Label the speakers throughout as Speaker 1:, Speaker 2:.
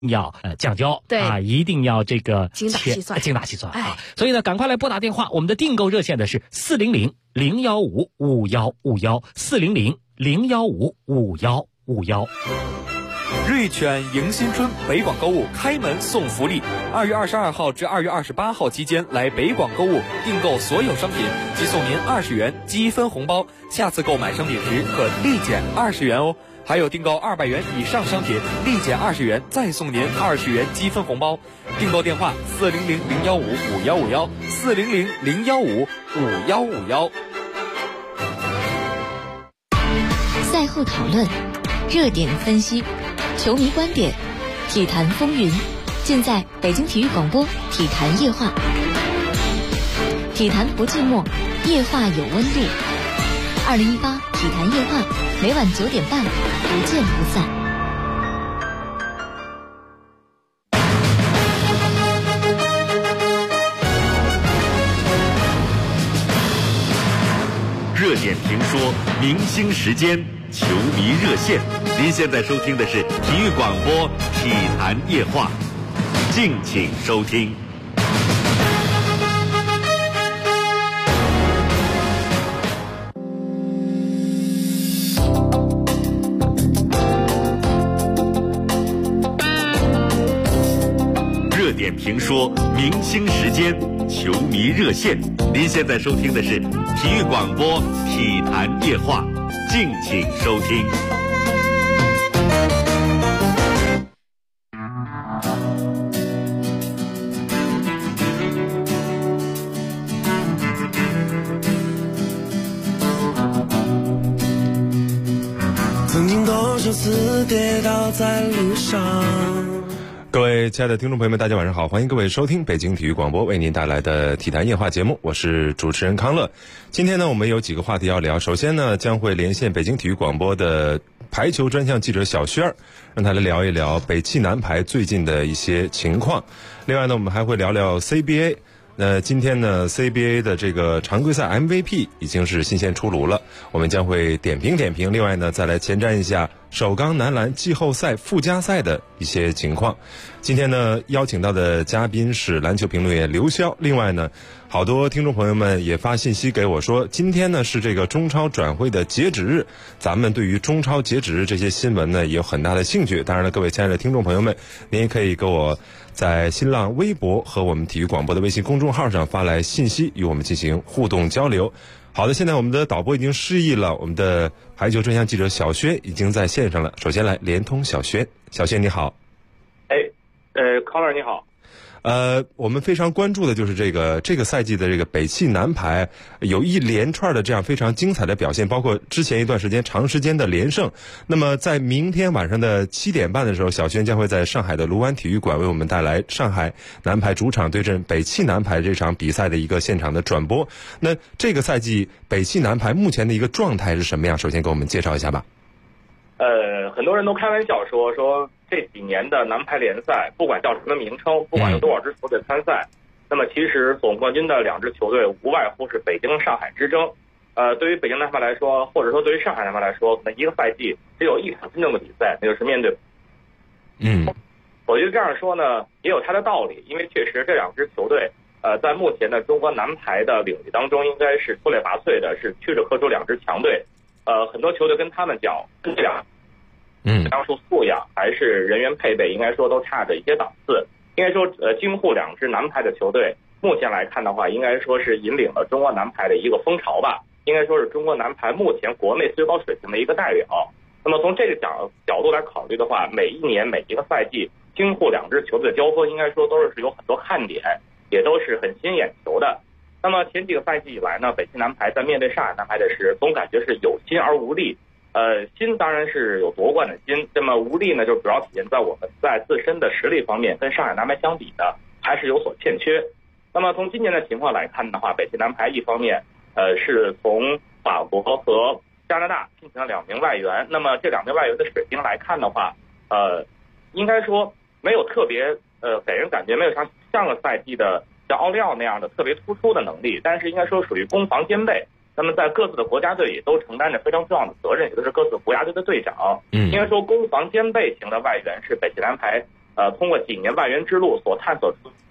Speaker 1: 要降交，
Speaker 2: 对
Speaker 1: 啊，一定要这个
Speaker 2: 精打细算
Speaker 1: 啊！所以呢，赶快来拨打电话，我们的订购热线的是400-015-5151，400-015-5151。
Speaker 3: 瑞犬迎新春北广购物开门送福利，2月22号至2月28号期间来北广购物订购所有商品，即送您20元积分红包，下次购买商品时可立减20元哦。还有订购200元以上商品，立减20元，再送您20元积分红包。订购电话400-015-5151，400-015-5151。
Speaker 4: 赛后讨论，热点分析，球迷观点，体坛风云，尽在北京体育广播体坛夜话。体坛不寂寞，夜话有温度。2018体坛夜话，每晚9点半，不见不散。
Speaker 5: 热点评说，明星时间，球迷热线。您现在收听的是体育广播体坛夜话，敬请收听。热点评说，明星时间，球迷热线。您现在收听的是体育广播体坛夜话，敬请收听。
Speaker 6: 曾经多少次跌倒在路上。
Speaker 7: 各位亲爱的听众朋友们，大家晚上好，欢迎各位收听北京体育广播为您带来的体坛夜话节目，我是主持人康乐。今天呢，我们有几个话题要聊。首先呢，将会连线北京体育广播的排球专项记者小轩儿，让他来聊一聊北汽男排最近的一些情况。另外呢，我们还会聊聊 CBA。今天呢 CBA 的这个常规赛 MVP 已经是新鲜出炉了，我们将会点评。另外呢，再来前瞻一下首钢男篮季后赛附加赛的一些情况。今天呢，邀请到的嘉宾是篮球评论员刘潇。另外呢，好多听众朋友们也发信息给我说，今天呢是这个中超转会的截止日，咱们对于中超截止日这些新闻呢也有很大的兴趣。当然了，各位亲爱的听众朋友们，您也可以给我在新浪微博和我们体育广播的微信公众号上发来信息，与我们进行互动交流。好的，现在我们的导播已经示意了，我们的排球专项记者小轩已经在线上了。首先来连通小轩。小轩你好。
Speaker 8: 康乐你好。
Speaker 7: 我们非常关注的就是这个赛季的这个北汽男排有一连串的这样非常精彩的表现，包括之前一段时间长时间的连胜。那么在明天晚上的7点半的时候，小轩将会在上海的卢湾体育馆为我们带来上海男排主场对阵北汽男排这场比赛的一个现场的转播。那这个赛季北汽男排目前的一个状态是什么样？首先给我们介绍一下吧。
Speaker 8: 很多人都开玩笑说这几年的男排联赛，不管叫什么名称，不管有多少支球队参赛，那么其实总冠军的2支球队无外乎是北京、上海之争。对于北京男排来说，或者说对于上海男排来说，可能一个赛季只有一场真正的比赛，那就是面对。我觉得这样说呢，也有它的道理，因为确实这2支球队，在目前的中国男排的领域当中，应该是出类拔萃的，是屈指可数2支强队。很多球队跟他们讲，这俩。当初素养还是人员配备，应该说都差着一些档次。应该说，京沪2支男排的球队，目前来看的话，应该说是引领了中国男排的一个风潮吧。应该说是中国男排目前国内最高水平的一个代表。那么从这个角度来考虑的话，每一年每一个赛季，京沪2支球队的交锋，应该说都是有很多看点，也都是很吸引眼球的。那么前几个赛季以来呢，北汽男排在面对上海男排的时，总感觉是有心而无力。心当然是有夺冠的心，那么无力呢，就主要体现在我们在自身的实力方面，跟上海男排相比呢，还是有所欠缺。那么从今年的情况来看的话，北汽男排一方面，是从法国和加拿大聘请了2名外援，那么这2名外援的水平来看的话，应该说没有特别，给人感觉没有像上个赛季的像奥利奥那样的特别突出的能力，但是应该说属于攻防兼备。那么在各自的国家队也都承担着非常重要的责任，也就是各自国家队的队长。应该说攻防兼备型的外援是北汽男排通过几年外援之路所探索出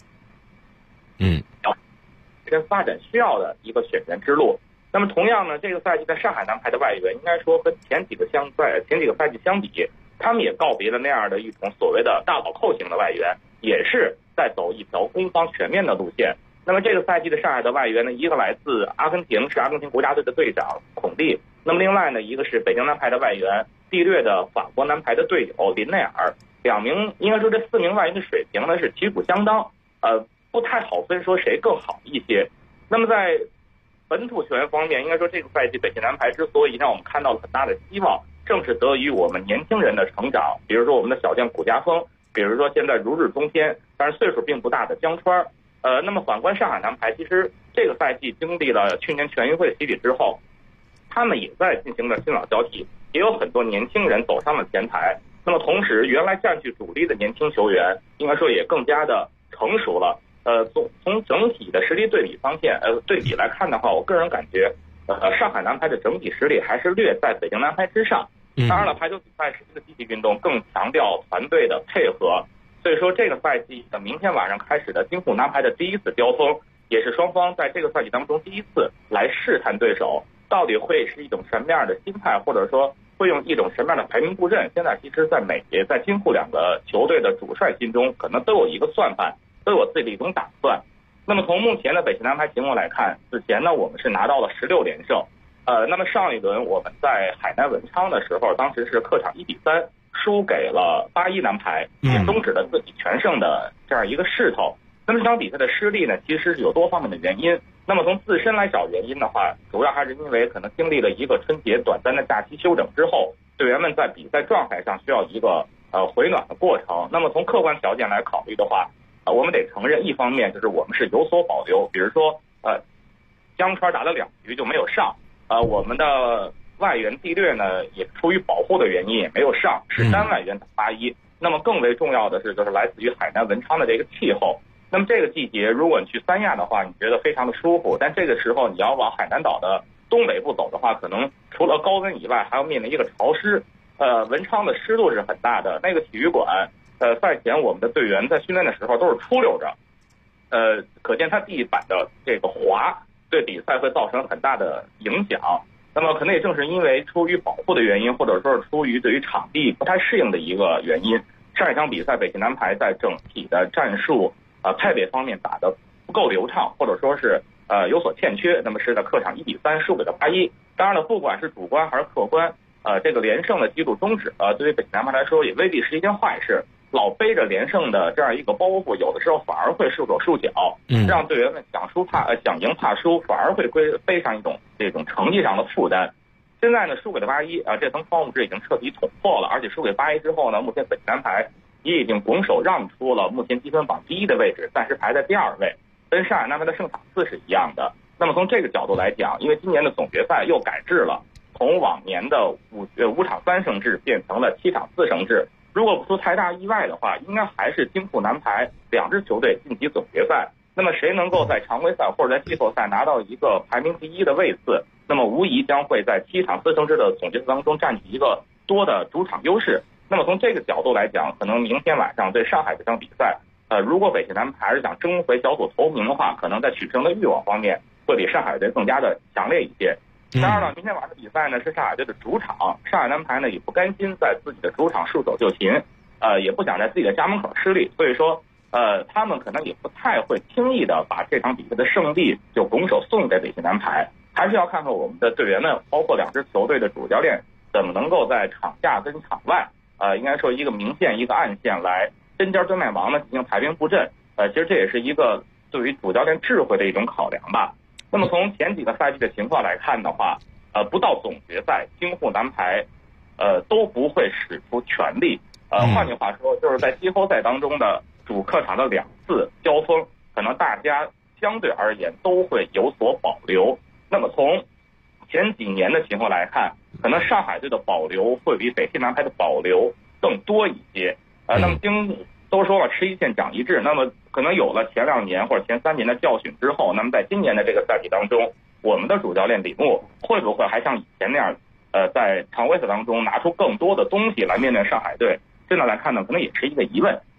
Speaker 8: 跟发展需要的一个选员之路。那么同样呢，这个赛季的上海男排的外援应该说和前几个赛季相比，他们也告别了那样的一种所谓的大老扣型的外援，也是在走一条攻方全面的路线。那么这个赛季的上海的外援呢，一个来自阿根廷，是阿根廷国家队的队长孔蒂，那么另外呢，一个是北京男排的外援，地略的法国男排的队友林内尔。两名应该说这4名外援的水平呢是旗鼓相当，不太好分说谁更好一些。那么在本土球员方面，应该说这个赛季北京男排之所以让我们看到了很大的希望，正是得益于我们年轻人的成长，比如说我们的小将谷家锋，比如说现在如日中天，但是岁数并不大的江川。那么反观上海男排，其实这个赛季经历了去年全运会洗礼之后，他们也在进行着新老交替，也有很多年轻人走上了前台。那么同时，原来占据主力的年轻球员，应该说也更加的成熟了。从整体的实力对比来看的话，我个人感觉，上海男排的整体实力还是略在北京男排之上。当然了，排球比赛是一个积极运动，更强调团队的配合。所以说，这个赛季的明天晚上开始的京沪男排的第一次交锋，也是双方在这个赛季当中第一次来试探对手到底会是一种什么样的心态，或者说会用一种什么样的排名布阵。现在其实在京沪两个球队的主帅心中，可能都有一个算盘，都有自己的一种打算。那么从目前的北京男排情况来看，此前呢我们是拿到了16连胜，那么上一轮我们在海南文昌的时候，当时是客场1-3输给了81男排，也终止了自己全胜的这样一个势头。那么这场比赛的失利呢，其实是有多方面的原因。那么从自身来找原因的话，主要还是因为可能经历了一个春节短暂的假期休整之后，队员们在比赛状态上需要一个回暖的过程。那么从客观条件来考虑的话，我们得承认，一方面就是我们是有所保留，比如说江川打了2局就没有上，我们的外援地略呢也出于保护的原因也没有上，是单外援打81。那么更为重要的是，就是来自于海南文昌的这个气候。那么这个季节，如果你去三亚的话，你觉得非常的舒服，但这个时候你要往海南岛的东北部走的话，可能除了高温以外，还要面临一个潮湿。文昌的湿度是很大的，那个体育馆，赛前我们的队员在训练的时候都是出溜着，可见它地板的这个滑对比赛会造成很大的影响。那么可能也正是因为出于保护的原因，或者说是出于对于场地不太适应的一个原因，上一场比赛北京男排在整体的战术派别方面打得不够流畅，或者说是有所欠缺，那么是在客场1-3输给了81。当然了，不管是主观还是客观，这个连胜的记录终止，对于北京男排来说也未必是一件坏事。老背着连胜的这样一个包袱，有的时候反而会束手束脚，让队员们想赢怕输，反而会背上一种这种成绩上的负担。现在呢，输给了81，这层窗户纸已经彻底捅破了，而且输给81之后呢，目前北京男排也已经拱手让出了目前积分榜第1的位置，暂时排在第2位，跟上海男排的胜场次是一样的。那么从这个角度来讲，因为今年的总决赛又改制了，从往年的5场3胜制变成了7场4胜制。如果不出太大意外的话，应该还是京沪男排2支球队晋级总决赛。那么谁能够在常规赛或者在季后赛拿到一个排名第1的位次，那么无疑将会在7场4胜制的总决赛当中占据一个多的主场优势。那么从这个角度来讲，可能明天晚上对上海这场比赛，如果北京男排是想争回小组头名的话，可能在取胜的欲望方面会比上海队更加的强烈一些。当然了，明天晚上的比赛呢是上海队的主场，上海男排呢也不甘心在自己的主场束手就擒，也不想在自己的家门口失利，所以说他们可能也不太会轻易的把这场比赛的胜利就拱手送给北京男排，还是要看看我们的队员们，包括2支球队的主教练怎么能够在场下跟场外，应该说一个明线一个暗线来针尖对麦芒呢进行排兵布阵，其实这也是一个对于主教练智慧的一种考量吧。那么从前几个赛季的情况来看的话，不到总决赛，京沪男排都不会使出全力。换句话说，就是在季后赛当中的主客场的2次交锋，可能大家相对而言都会有所保留。那么从前几年的情况来看，可能上海队的保留会比北京男排的保留更多一些。那么都说了吃一堑长一智，那么可能有了前2年或者前3年的教训之后，那么在今年的这个赛季当中，我们的主教练李木会不会还像以前那样，在常规赛当中拿出更多的东西来面对上海队？现在来看呢，可能也是一个疑问。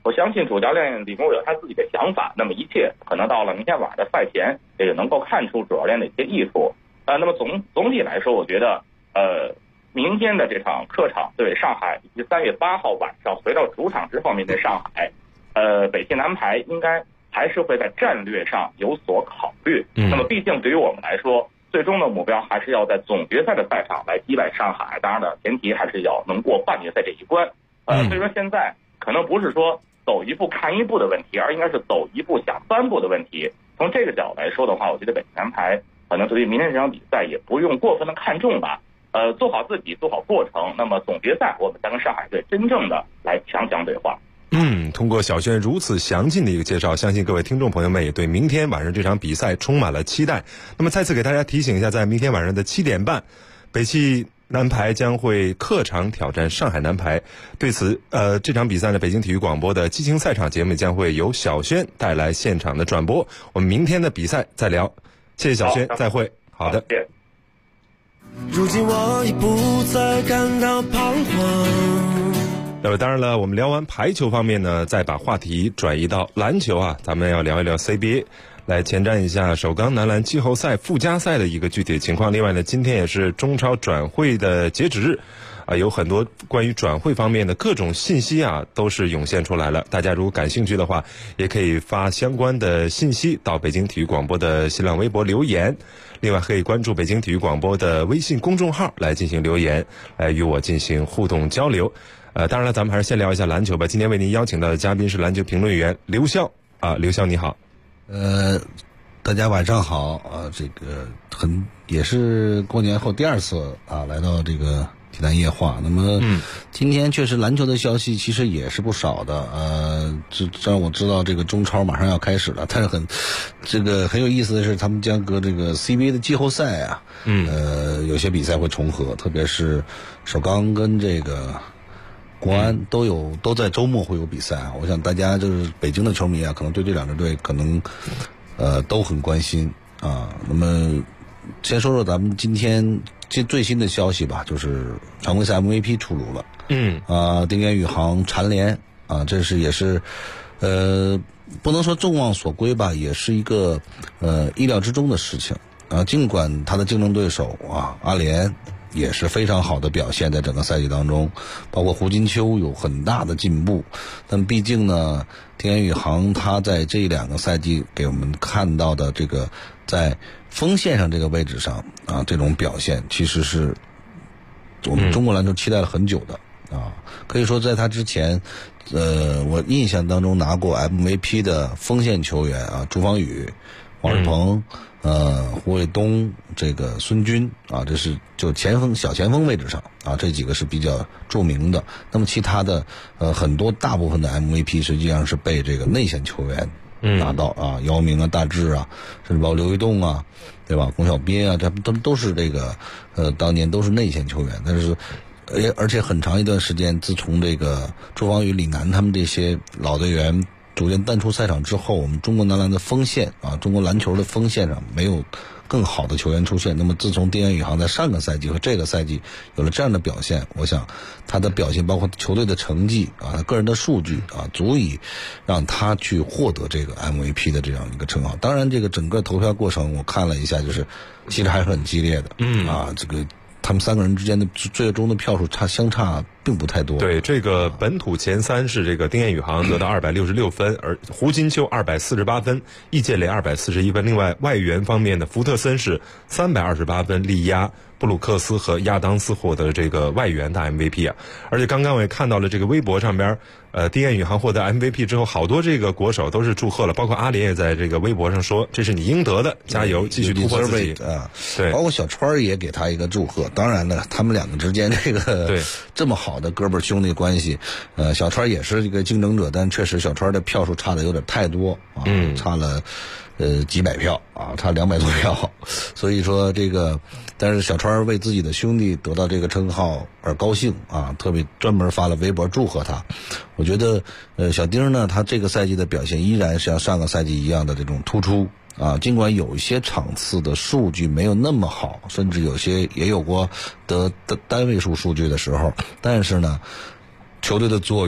Speaker 8: 我相信主教练李宗伟有他自己的想法，那么一切可能到了明天晚上的赛前，也能够看出主教练的一些意图。那么总体来说，我觉得明天的这场客场对上海，以及3月8号晚上回到主场之后面对上海，北汽男排应该还是会在战略上有所考虑。那么毕竟对于我们来说，最终的目标还是要在总决赛的赛场来击败上海，当然了，前提还是要能过半决赛这一关。所以说现在可能不是说走一步看一步的问题，而应该是走一步想3步的问题。从这个角度来说的话，我觉得北汽男排可能对于明天这场比赛也不用过分的看重吧。做好自己，做好过程，那么总决赛我们再跟上海队真正的来强强对话。
Speaker 7: 通过小轩如此详尽的一个介绍，相信各位听众朋友们也对明天晚上这场比赛充满了期待。那么再次给大家提醒一下，在明天晚上的7点半，北汽男排将会客场挑战上海男排。对此，这场比赛呢，北京体育广播的激情赛场节目将会由小轩带来现场的转播。我们明天的比赛再聊。谢谢小轩，再会。好的。
Speaker 8: 谢谢。
Speaker 6: 如今我已不再感到彷徨。
Speaker 7: 那么当然了，我们聊完排球方面呢，再把话题转移到篮球啊，咱们要聊一聊 CBA， 来前瞻一下首钢男篮季后赛附加赛的一个具体情况。另外呢，今天也是中超转会的截止日有很多关于转会方面的各种信息都是涌现出来了。大家如果感兴趣的话，也可以发相关的信息到北京体育广播的新浪微博留言。另外可以关注北京体育广播的微信公众号来进行留言，来与我进行互动交流。当然了，咱们还是先聊一下篮球吧。今天为您邀请到的嘉宾是篮球评论员刘潇刘潇你好。
Speaker 2: 大家晚上好这个也是过年后第2次来到这个体坛夜话。那么今天确实篮球的消息其实也是不少的，让我知道这个中超马上要开始了，但是很有意思的是，他们将和这个 CBA 的季后赛有些比赛会重合，特别是首钢跟这个国安都在周末会有比赛。我想大家就是北京的球迷可能对这2支队可能都很关心那么先说说咱们今天最新的消息吧，就是常规赛 MVP 出炉了。丁彦雨航蝉联这也是不能说众望所归吧，也是一个意料之中的事情尽管他的竞争对手阿联也是非常好的表现，在整个赛季当中，包括胡金秋有很大的进步，但毕竟呢，丁彦雨航他在这2个赛季给我们看到的这个在锋线上这个位置上这种表现，其实是我们中国篮球期待了很久的可以说在他之前我印象当中拿过 MVP 的锋线球员朱芳雨、王仕鹏胡伟东，这个孙军这是就小前锋位置上这几个是比较著名的。那么其他的很多大部分的 MVP 实际上是被这个内线球员拿到姚明大志甚至包括刘玉栋对吧，龚小斌这都是这个当年都是内线球员。但是而且很长一段时间，自从这个朱芳雨、李楠他们这些老队员逐渐淡出赛场之后，我们中国男篮的锋线中国篮球的锋线上没有更好的球员出现。那么自从丁彦雨航在上个赛季和这个赛季有了这样的表现，我想他的表现包括球队的成绩他个人的数据足以让他去获得这个 MVP 的这样一个称号。当然这个整个投票过程我看了一下，就是其实还是很激烈的这个他们3个人之间的最终的票数相差并不太多。
Speaker 7: 对，这个本土前3是这个丁彦雨航得到266分，而胡金秋248分，易建联241分。另外外援方面的福特森是328分力压布鲁克斯和亚当斯获得这个外援的 MVP 而且刚刚我也看到了这个微博上边丁彦雨航获得 MVP 之后，好多这个国手都是祝贺了，包括阿联也在这个微博上说这是你应得的，加油，继续突破自己对，
Speaker 2: 包括小川也给他一个祝贺。当然了，他们2个之间这个
Speaker 7: 对
Speaker 2: 这么好的哥们兄弟关系小川也是一个竞争者，但确实小川的票数差的有点太多差了几百票差200多票。所以说这个，但是小川为自己的兄弟得到这个称号而高兴特别专门发了微博祝贺他。我觉得小丁呢，他这个赛季的表现依然是像上个赛季一样的这种突出尽管有一些场次的数据没有那么好，甚至有些也有过得单位数数据的时候，但是呢球队的作用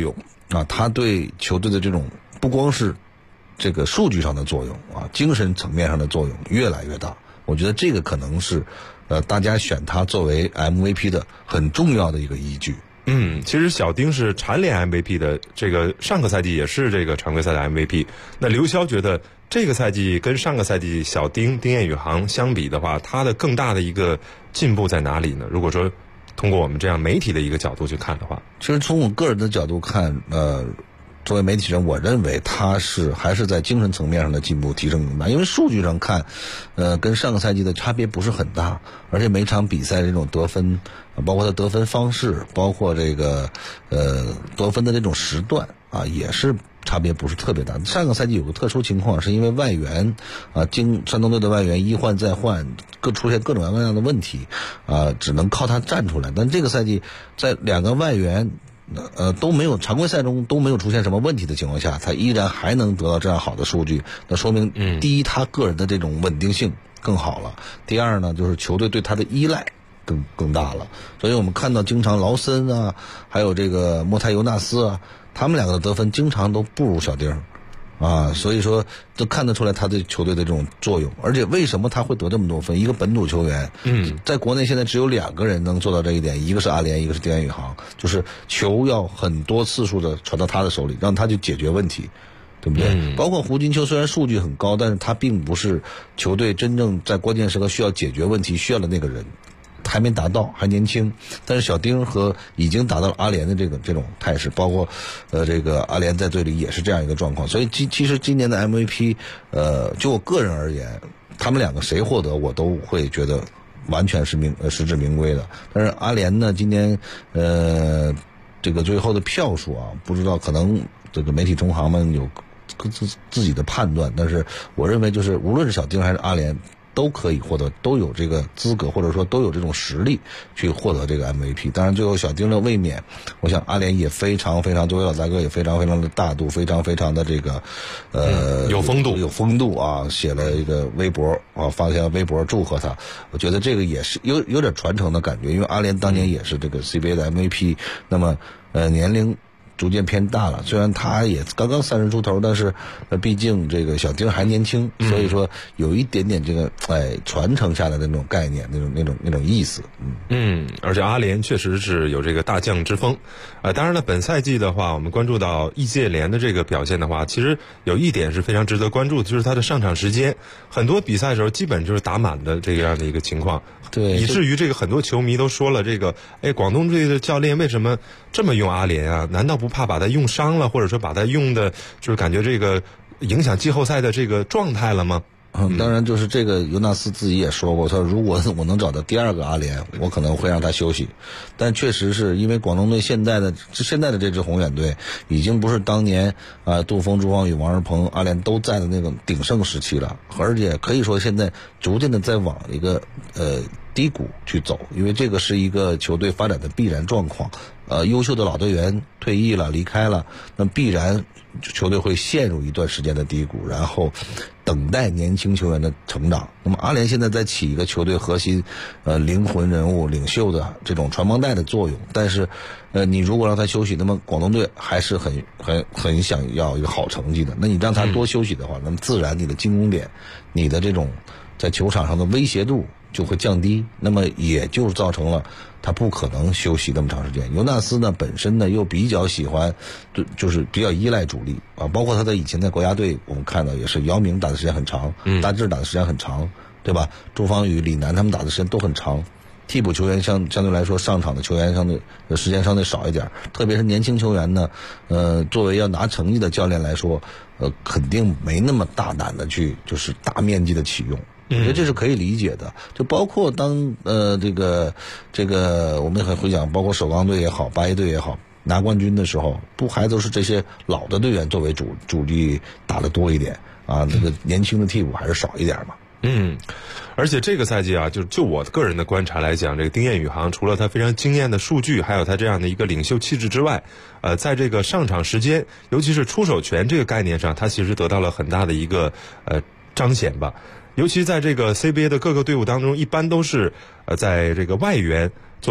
Speaker 2: 啊，他对球队的这种不光是这个数据上的作用啊，精神层面上的作用越来越大。我觉得这个可能是大家选他作为 MVP 的很重要的一个依据。
Speaker 7: 其实小丁是蝉联 MVP 的，这个上个赛季也是这个常规赛的 MVP。那刘潇觉得这个赛季跟上个赛季小丁丁彦雨航相比的话，他的更大的一个进步在哪里呢？如果说通过我们这样媒体的一个角度去看的话，
Speaker 2: 其实从我个人的角度看，作为媒体人，我认为他还是在精神层面上的进步提升更大，因为数据上看，跟上个赛季的差别不是很大，而且每场比赛这种得分，包括他得分方式，包括这个得分的这种时段啊，也是差别不是特别大。上个赛季有个特殊情况，是因为外援啊，山东队的外援一换再换，出现各种各样的问题啊，只能靠他站出来。但这个赛季在两个外援都没有常规赛中都没有出现什么问题的情况下，他依然还能得到这样好的数据，那说明第一，他个人的这种稳定性更好了；第二呢，就是球队对他的依赖更大了。所以我们看到经常劳森啊，还有这个莫泰尤纳斯啊，他们两个的得分经常都不如小丁啊，所以说都看得出来他对球队的这种作用。而且为什么他会得这么多分？一个本土球员，在国内现在只有2个人能做到这一点，一个是阿联，一个是丁彦雨航，就是球要很多次数的传到他的手里，让他去解决问题，对不对？包括胡金秋虽然数据很高，但是他并不是球队真正在关键时刻需要解决问题需要的那个人，还没达到，还年轻。但是小丁和已经达到了阿联的这种态势，包括这个阿联在队里也是这样一个状况。所以其实今年的 MVP，就我个人而言，他们两个谁获得我都会觉得完全是实至名归的。但是阿联呢，今年这个最后的票数啊，不知道可能这个媒体同行们有自己的判断，但是我认为就是无论是小丁还是阿联，都可以获得，都有这个资格，或者说都有这种实力去获得这个 MVP。当然最后小丁的卫冕，我想阿联也非常非常，作为老大哥也非常非常的大度，非常非常的这个
Speaker 7: 有风度
Speaker 2: 啊，写了一个微博啊，发下微博祝贺他。我觉得这个也是有点传承的感觉，因为阿联当年也是这个 CBA 的 MVP， 那么年龄逐渐偏大了，虽然他也刚刚30出头，但是毕竟这个小丁还年轻，所以说有一点点这个传承下来的那种概念，那种意思。
Speaker 7: 而且阿联确实是有这个大将之风。当然了，本赛季的话，我们关注到易建联的这个表现的话，其实有一点是非常值得关注的，就是他的上场时间，很多比赛的时候基本就是打满的这样的一个情况。
Speaker 2: 对，
Speaker 7: 以至于这个很多球迷都说了，这个广东队的教练为什么这么用阿联啊？难道不怕把他用伤了，或者说把他用的就是感觉这个影响季后赛的这个状态了吗？
Speaker 2: 当然就是这个尤纳斯自己也说过，他说如果我能找到第2个阿联，我可能会让他休息。但确实是因为广东队现在的这支宏远队已经不是当年杜峰、朱芳雨、王日鹏、阿联都在的那种鼎盛时期了，而且可以说现在逐渐的在往一个低谷去走，因为这个是一个球队发展的必然状况。优秀的老队员退役了，离开了，那必然球队会陷入一段时间的低谷，然后等待年轻球员的成长。那么阿联现在在起一个球队核心灵魂人物、领袖的这种传帮带的作用，但是你如果让他休息，那么广东队还是很想要一个好成绩的。那你让他多休息的话，那么自然你的进攻点，你的这种在球场上的威胁度就会降低，那么也就造成了他不可能休息那么长时间。尤纳斯呢本身呢又比较喜欢，就是比较依赖主力啊，包括他在以前在国家队，我们看到也是姚明打的时间很长，大致打的时间很长，对吧？朱芳雨、李楠他们打的时间都很长。替补球员相对来说上场的球员相对时间相对少一点，特别是年轻球员呢，作为要拿成绩的教练来说，肯定没那么大胆的去就是大面积的启用。我觉得这是可以理解的，就包括当这个我们也会讲，包括首钢队也好，8A队也好，拿冠军的时候，不还都是这些老的队员作为主力打得多一点啊？那个年轻的替补还是少一点嘛。
Speaker 7: 而且这个赛季啊，就我个人的观察来讲，这个丁彦雨航除了他非常惊艳的数据，还有他这样的一个领袖气质之外，在这个上场时间，尤其是出手权这个概念上，他其实得到了很大的一个彰显吧。尤其在这个 CBA 的各个队伍当中，一般都是在这个外援作为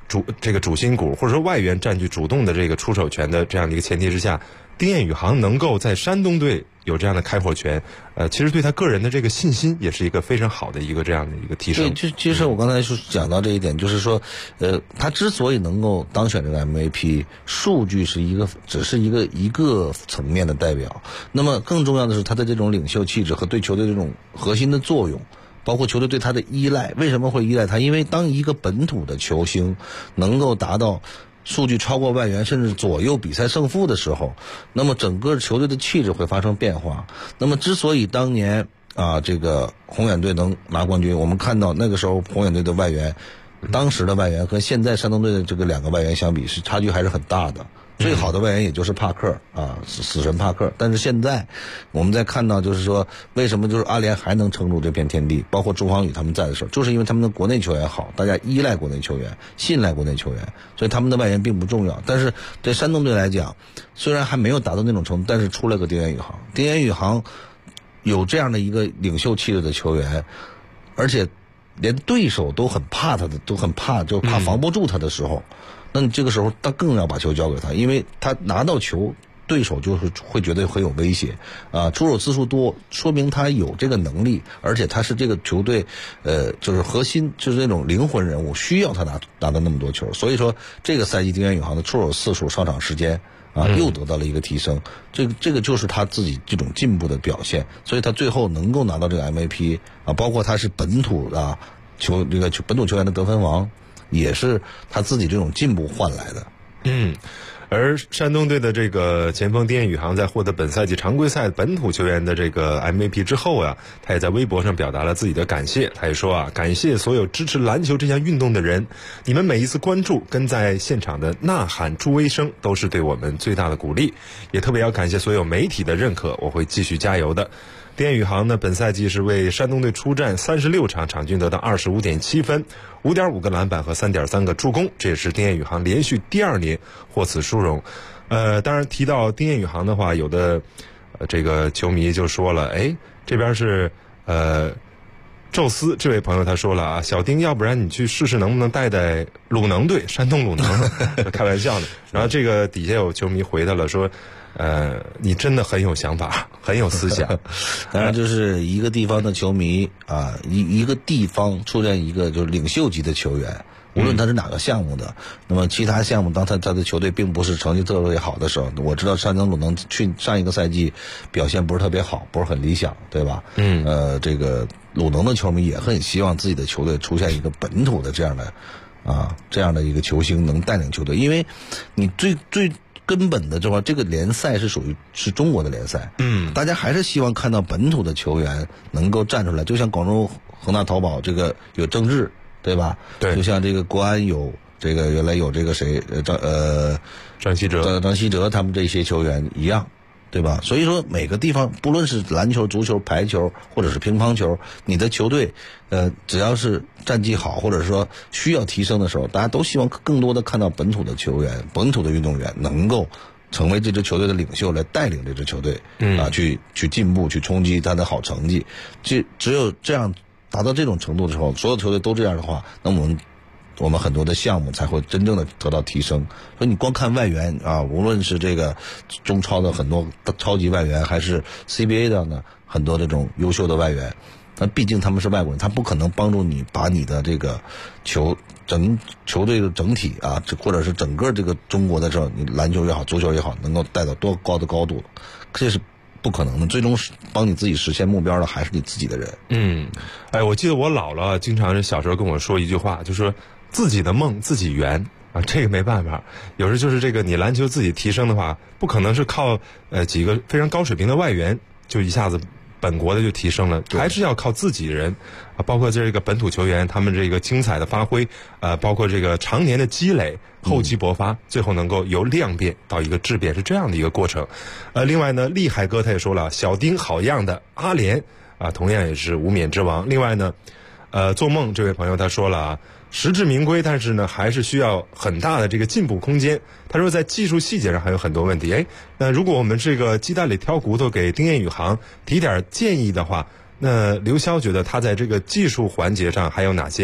Speaker 7: 主心骨或者说外援占据主动的这个出手权的这样的一个前提之下，丁彦雨航能够在山东队有这样的开火权，其实对他个人的这个信心也是一个非常好的一这样的一个提升。
Speaker 2: 对，其实我刚才是讲到这一点，就是说，他之所以能够当选这个 MVP， 数据是只是一个层面的代表，那么更重要的是他的这种领袖气质和对球队这种核心的作用。包括球队对他的依赖，为什么会依赖他？因为当一个本土的球星能够达到数据超过外援，甚至左右比赛胜负的时候，那么整个球队的气质会发生变化。那么之所以当年这个宏远队能拿冠军，我们看到那个时候宏远队的外援，当时的外援和现在山东队的这个2个外援相比，是差距还是很大的。最好的外援也就是帕克死神帕克。但是现在我们在看到，就是说为什么就是阿联还能撑住这片天地，包括朱芳雨他们在的时候，就是因为他们的国内球员好，大家依赖国内球员，信赖国内球员，所以他们的外援并不重要。但是对山东队来讲，虽然还没有达到那种程度，但是出了个丁彦雨航。丁彦雨航有这样的一个领袖气质的球员，而且连对手都很怕他的，就怕防不住他的时候，那你这个时候他更要把球交给他，因为他拿到球，对手就是会觉得很有威胁出手次数多，说明他有这个能力，而且他是这个球队就是核心，就是那种灵魂人物，需要他拿到那么多球。所以说这个赛季丁彦雨航的出手次数、上场时间又得到了一个提升，这个就是他自己这种进步的表现，所以他最后能够拿到这个 MVP 包括他是本土的本土球员的得分王，也是他自己这种进步换来的。
Speaker 7: 而山东队的这个前锋丁彦雨航在获得本赛季常规赛本土球员的这个 MVP 之后他也在微博上表达了自己的感谢。他也说感谢所有支持篮球这项运动的人，你们每一次关注跟在现场的呐喊助威声都是对我们最大的鼓励，也特别要感谢所有媒体的认可，我会继续加油的。丁彦雨航呢，本赛季是为山东队出战36场，场均得到25.7分，5.5个篮板和3.3个助攻，这也是丁彦雨航连续第2年获此殊荣。当然提到丁彦雨航的话，有的这个球迷就说了，这边是宙斯这位朋友他说了小丁，要不然你去试试能不能带鲁能队，山东鲁能开玩笑的。然后这个底下有球迷回他了，说你真的很有想法，很有思想。
Speaker 2: 当然就是一个地方的球迷一个地方出现一个就是领袖级的球员，无论他是哪个项目的，那么其他项目当他的球队并不是成绩特别好的时候，我知道山东鲁能去上一个赛季表现不是特别好，不是很理想，对吧？这个鲁能的球迷也很希望自己的球队出现一个本土的这样的一个球星能带领球队，因为你最根本的这个联赛是是中国的联赛，大家还是希望看到本土的球员能够站出来，就像广州恒大淘宝这个有郑智，对吧？
Speaker 7: 对，
Speaker 2: 就像这个国安有这个原来有这个谁
Speaker 7: 张稀哲
Speaker 2: 他们这些球员一样，对吧？所以说每个地方不论是篮球、足球、排球或者是乒乓球，你的球队只要是战绩好或者说需要提升的时候，大家都希望更多的看到本土的球员、本土的运动员能够成为这支球队的领袖，来带领这支球队去进步，去冲击他的好成绩。只有这样达到这种程度的时候，所有球队都这样的话，那我们很多的项目才会真正的得到提升。所以你光看外援无论是这个中超的很多超级外援，还是 CBA 的呢很多这种优秀的外援，那毕竟他们是外国人，他不可能帮助你把你的这个球队的整体或者是整个这个中国的你篮球也好，足球也好，能够带到多高的高度，这是不可能的。最终帮你自己实现目标的还是你自己的人。
Speaker 7: 我记得我姥姥经常是小时候跟我说一句话，就是说自己的梦自己圆这个没办法。有时就是这个你篮球自己提升的话，不可能是靠几个非常高水平的外援就一下子本国的就提升了，还是要靠自己人包括这个本土球员他们这个精彩的发挥包括这个常年的积累，厚积薄发，最后能够由量变到一个质变，是这样的一个过程。另外呢，厉害哥他也说了，小丁好样的，阿联同样也是无冕之王。另外呢做梦这位朋友他说了实至名归，但是呢还是需要很大的这个进步空间。他说在技术细节上还有很多问题。那如果我们这个鸡蛋里挑骨头给丁彦雨航提点建议的话，那刘潇觉得他在这个技术环节上还有哪些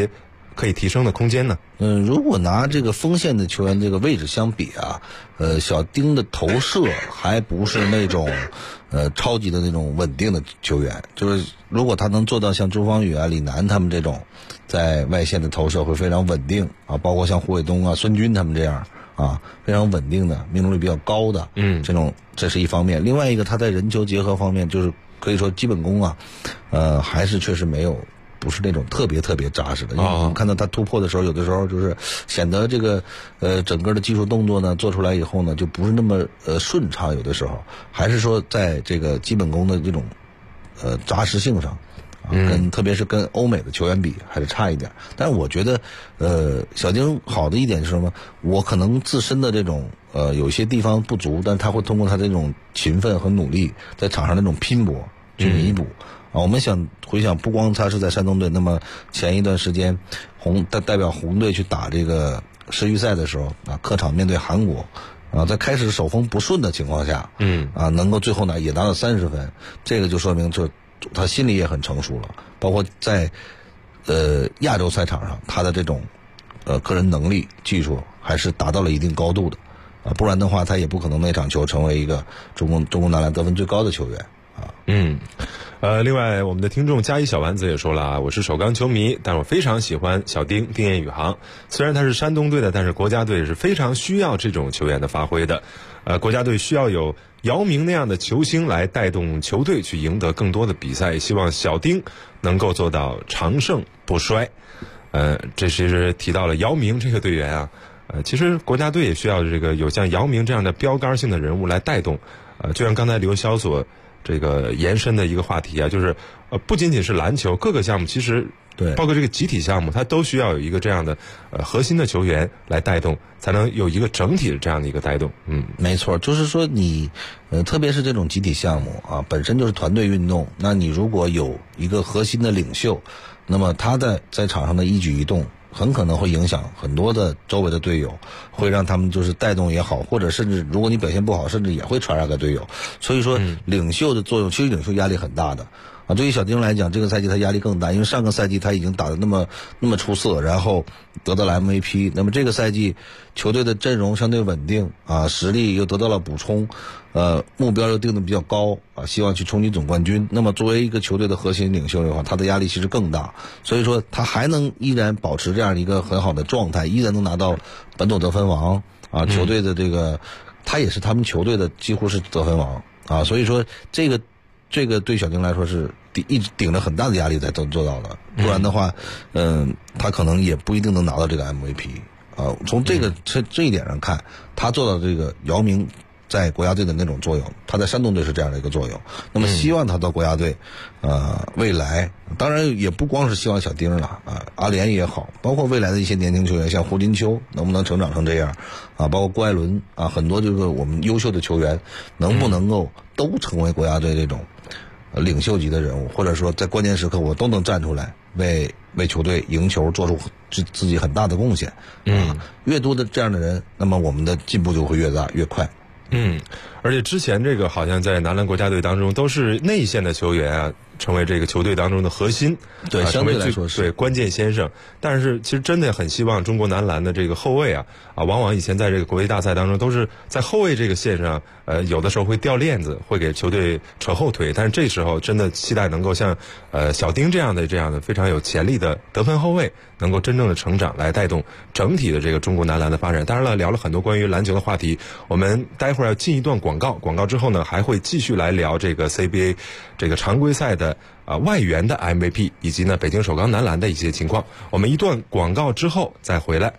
Speaker 7: 可以提升的空间呢？
Speaker 2: 如果拿这个锋线的球员这个位置相比啊，小丁的投射还不是那种超级的那种稳定的球员，就是如果他能做到像周方宇啊、李楠他们这种在外线的投射会非常稳定啊，包括像胡伟东啊、孙军他们这样啊非常稳定的命中率比较高的，这是一方面。另外一个他在人球结合方面，就是可以说基本功啊，还是确实不是那种特别扎实的，因为我们看到他突破的时候，有的时候就是显得这个整个的技术动作呢做出来以后呢，就不是那么顺畅，有的时候还是说在这个基本功的这种扎实性上特别是跟欧美的球员比还是差一点。但是我觉得小丁好的一点是什么？我可能自身的这种有些地方不足，但他会通过他这种勤奋和努力，在场上那种拼搏去弥补。我们回想，不光他是在山东队，那么前一段时间代表红队去打这个世预赛的时候啊，客场面对韩国啊，在开始手风不顺的情况下，能够最后呢也拿到30分，这个就说明他心里也很成熟了，包括在亚洲赛场上，他的这种个人能力、技术还是达到了一定高度的啊，不然的话他也不可能那场球成为一个中国男篮得分最高的球员啊。
Speaker 7: 另外我们的听众嘉一小丸子也说了啊，我是首钢球迷，但我非常喜欢小丁彦雨航。虽然他是山东队的，但是国家队是非常需要这种球员的发挥的。国家队需要有姚明那样的球星来带动球队去赢得更多的比赛，希望小丁能够做到长胜不衰。这是提到了姚明这个队员啊。其实国家队也需要这个有像姚明这样的标杆性的人物来带动。就像刚才刘潇所这个延伸的一个话题啊，就是不仅仅是篮球，各个项目其实对，包括这个集体项目，它都需要有一个这样的核心的球员来带动，才能有一个整体的这样的一个带动。
Speaker 2: 没错，就是说你特别是这种集体项目啊，本身就是团队运动，那你如果有一个核心的领袖，那么他在场上的一举一动很可能会影响很多的周围的队友，会让他们就是带动也好，或者甚至如果你表现不好，甚至也会传染给队友。所以说领袖的作用，其实领袖压力很大的啊。对于小丁来讲，这个赛季他压力更大，因为上个赛季他已经打得那么出色，然后得到了 MVP。那么这个赛季球队的阵容相对稳定啊，实力又得到了补充，目标又定得比较高啊，希望去冲击总冠军。那么作为一个球队的核心领袖的话，他的压力其实更大。所以说他还能依然保持这样一个很好的状态，依然能拿到本土得分王啊，球队的这个他也是他们球队的几乎是得分王啊。所以说这个对小丁来说是一直顶着很大的压力才都做到的，不然的话他可能也不一定能拿到这个 MVP 啊。从这一点上看，他做到这个姚明在国家队的那种作用，他在山东队是这样的一个作用。那么希望他到国家队未来当然也不光是希望小丁了啊，阿联也好，包括未来的一些年轻球员，像胡金秋能不能成长成这样啊，包括郭艾伦啊，很多就是我们优秀的球员能不能够都成为国家队这种领袖级的人物，或者说在关键时刻我都能站出来为球队赢球做出自己很大的贡献。越多的这样的人，那么我们的进步就会越大越快。
Speaker 7: 而且之前这个好像在男篮国家队当中都是内线的球员啊，成为这个球队当中的核心，
Speaker 2: 对，相对来说是
Speaker 7: 对关键先生。但是其实真的很希望中国男篮的这个后卫啊，往往以前在这个国际大赛当中都是在后卫这个线上，有的时候会掉链子，会给球队扯后腿。但是这时候真的期待能够像小丁这样的非常有潜力的得分后卫，能够真正的成长，来带动整体的这个中国男篮的发展。当然了，聊了很多关于篮球的话题，我们待会儿要进一段广告之后呢，还会继续来聊这个 CBA 这个常规赛的外援的 MVP 以及呢北京首钢男篮的一些情况。我们一段广告之后再回来。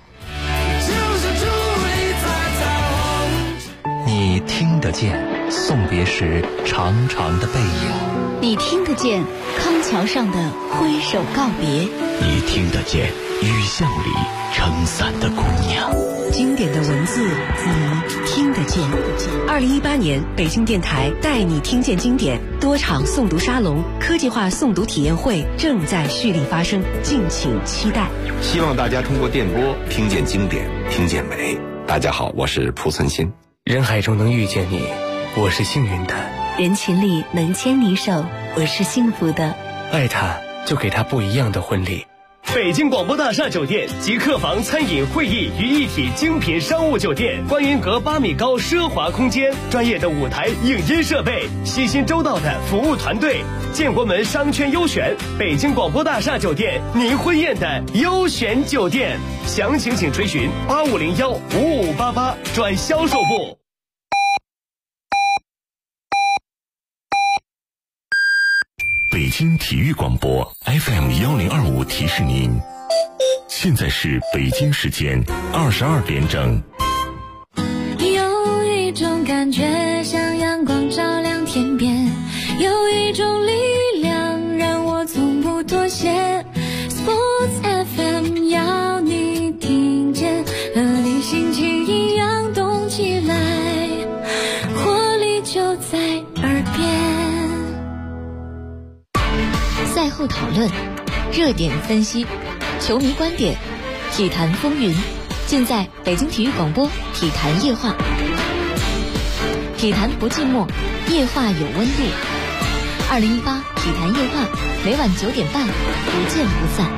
Speaker 9: 你听得见送别时长长的背影，
Speaker 4: 你听得见康桥上的挥手告别，
Speaker 9: 你听得见雨巷里撑伞的姑娘。
Speaker 10: 经典的文字你听得见。2018年北京电台带你听见经典多场诵读沙龙、科技化诵读体验会正在蓄力发生，敬请期待。
Speaker 11: 希望大家通过电波听见经典，听见美。大家好，我是濮存昕。
Speaker 12: 人海中能遇见你，我是幸运的；
Speaker 13: 人群里能牵你手，我是幸福的。
Speaker 12: 爱他，就给他不一样的婚礼。 北京广播大厦酒店集客房、餐饮、会议于一体精品商务酒店，观云阁8米高奢华空间，专业的舞台影音设备，细心周到的服务团队，建国门商圈优选，北京广播大厦酒店，您婚宴的优选酒店。详情请垂询8501-5588转销售部。
Speaker 5: 北京体育广播 FM1025提示您，现在是北京时间22点整。
Speaker 13: 有一种感觉像阳光照亮天边，有一种力量让我从不妥协。Sports FM 要你听见，和你心情一样动起来，活力就在耳边。
Speaker 4: 赛后讨论，热点分析，球迷观点，体坛风云，尽在北京体育广播体坛夜话。体坛不寂寞，夜话有温度。2018体坛夜话，每晚9点半，不见不散。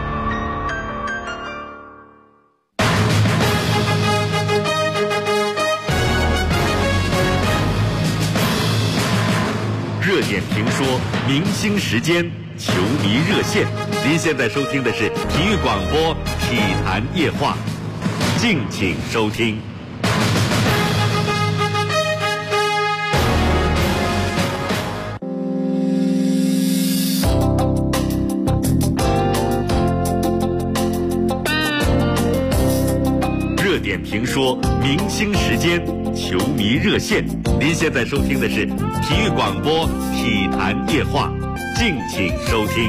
Speaker 5: 热点评说，明星时间，球迷热线。您现在收听的是体育广播体坛夜话，敬请收听。热点评说，明星时间，球迷热线。您现在收听的是体育广播体坛夜话，敬请收听。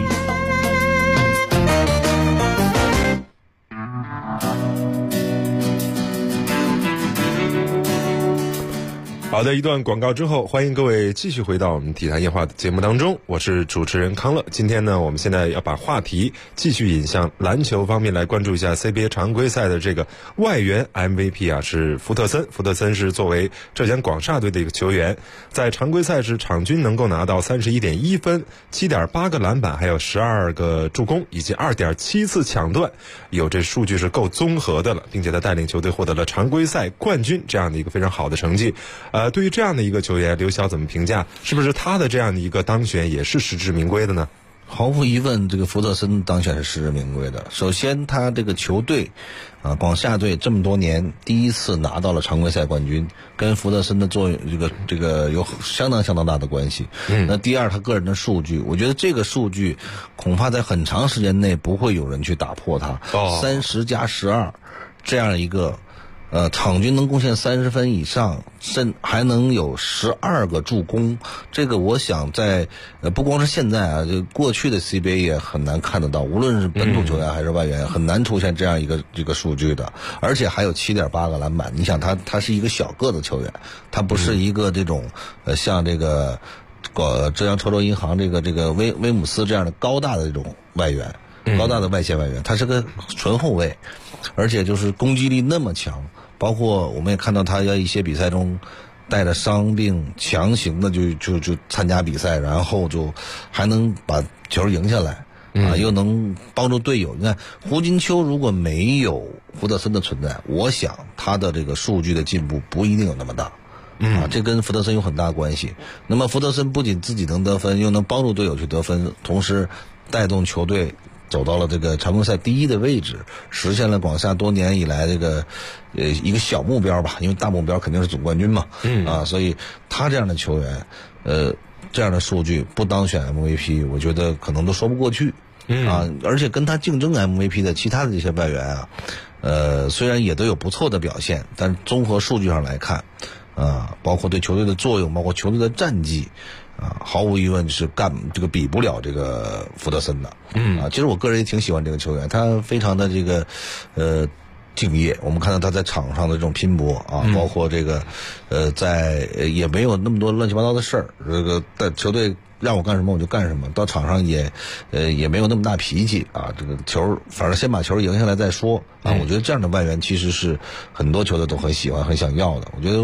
Speaker 7: 好的，一段广告之后，欢迎各位继续回到我们体坛夜话的节目当中，我是主持人康乐。今天呢，我们现在要把话题继续引向篮球方面来关注一下 CBA 常规赛的这个外援 MVP 啊，是福特森。福特森是作为浙江广厦队的一个球员，在常规赛时场均能够拿到31.1分、7.8个篮板，还有12个助攻，以及2.7次抢断，有这数据是够综合的了，并且他带领球队获得了常规赛冠军这样的一个非常好的成绩。对于这样的一个球员，刘晓怎么评价？是不是他的这样的一个当选也是实至名归的呢？
Speaker 2: 毫无疑问，这个福特森当选是实至名归的。首先，他这个球队，广厦队这么多年第一次拿到了常规赛冠军，跟福特森的作用，这个有相当大的关系。那第二，他个人的数据，我觉得这个数据恐怕在很长时间内不会有人去打破它。30加12这样一个。场均能贡献30分以上，还能有12个助攻，这个我想在不光是现在啊，就过去的 CBA 也很难看得到，无论是本土球员还是外援，很难出现这样一个数据的，而且还有7.8个篮板。你想他是一个小个子球员，他不是一个这种像这个浙江稠州银行这个威姆斯这样的高大的这种外援，高大的外线外援，他是个纯后卫，而且就是攻击力那么强。包括我们也看到他在一些比赛中带着伤病强行的就参加比赛，然后就还能把球赢下来又能帮助队友。你看胡金秋如果没有福特森的存在，我想他的这个数据的进步不一定有那么大这跟福特森有很大关系。那么福特森不仅自己能得分，又能帮助队友去得分，同时带动球队走到了这个常规赛第1的位置，实现了广厦多年以来这个一个小目标吧，因为大目标肯定是总冠军嘛所以他这样的球员这样的数据不当选 MVP， 我觉得可能都说不过去而且跟他竞争 MVP 的其他的这些外援虽然也都有不错的表现，但是综合数据上来看包括对球队的作用，包括球队的战绩毫无疑问是比不了这个福特森的其实我个人也挺喜欢这个球员，他非常的这个敬业，我们看到他在场上的这种拼搏包括这个在也没有那么多乱七八糟的事儿，这个在球队让我干什么我就干什么，到场上也没有那么大脾气这个球反正先把球赢下来再说我觉得这样的外援其实是很多球队都很喜欢很想要的。我觉得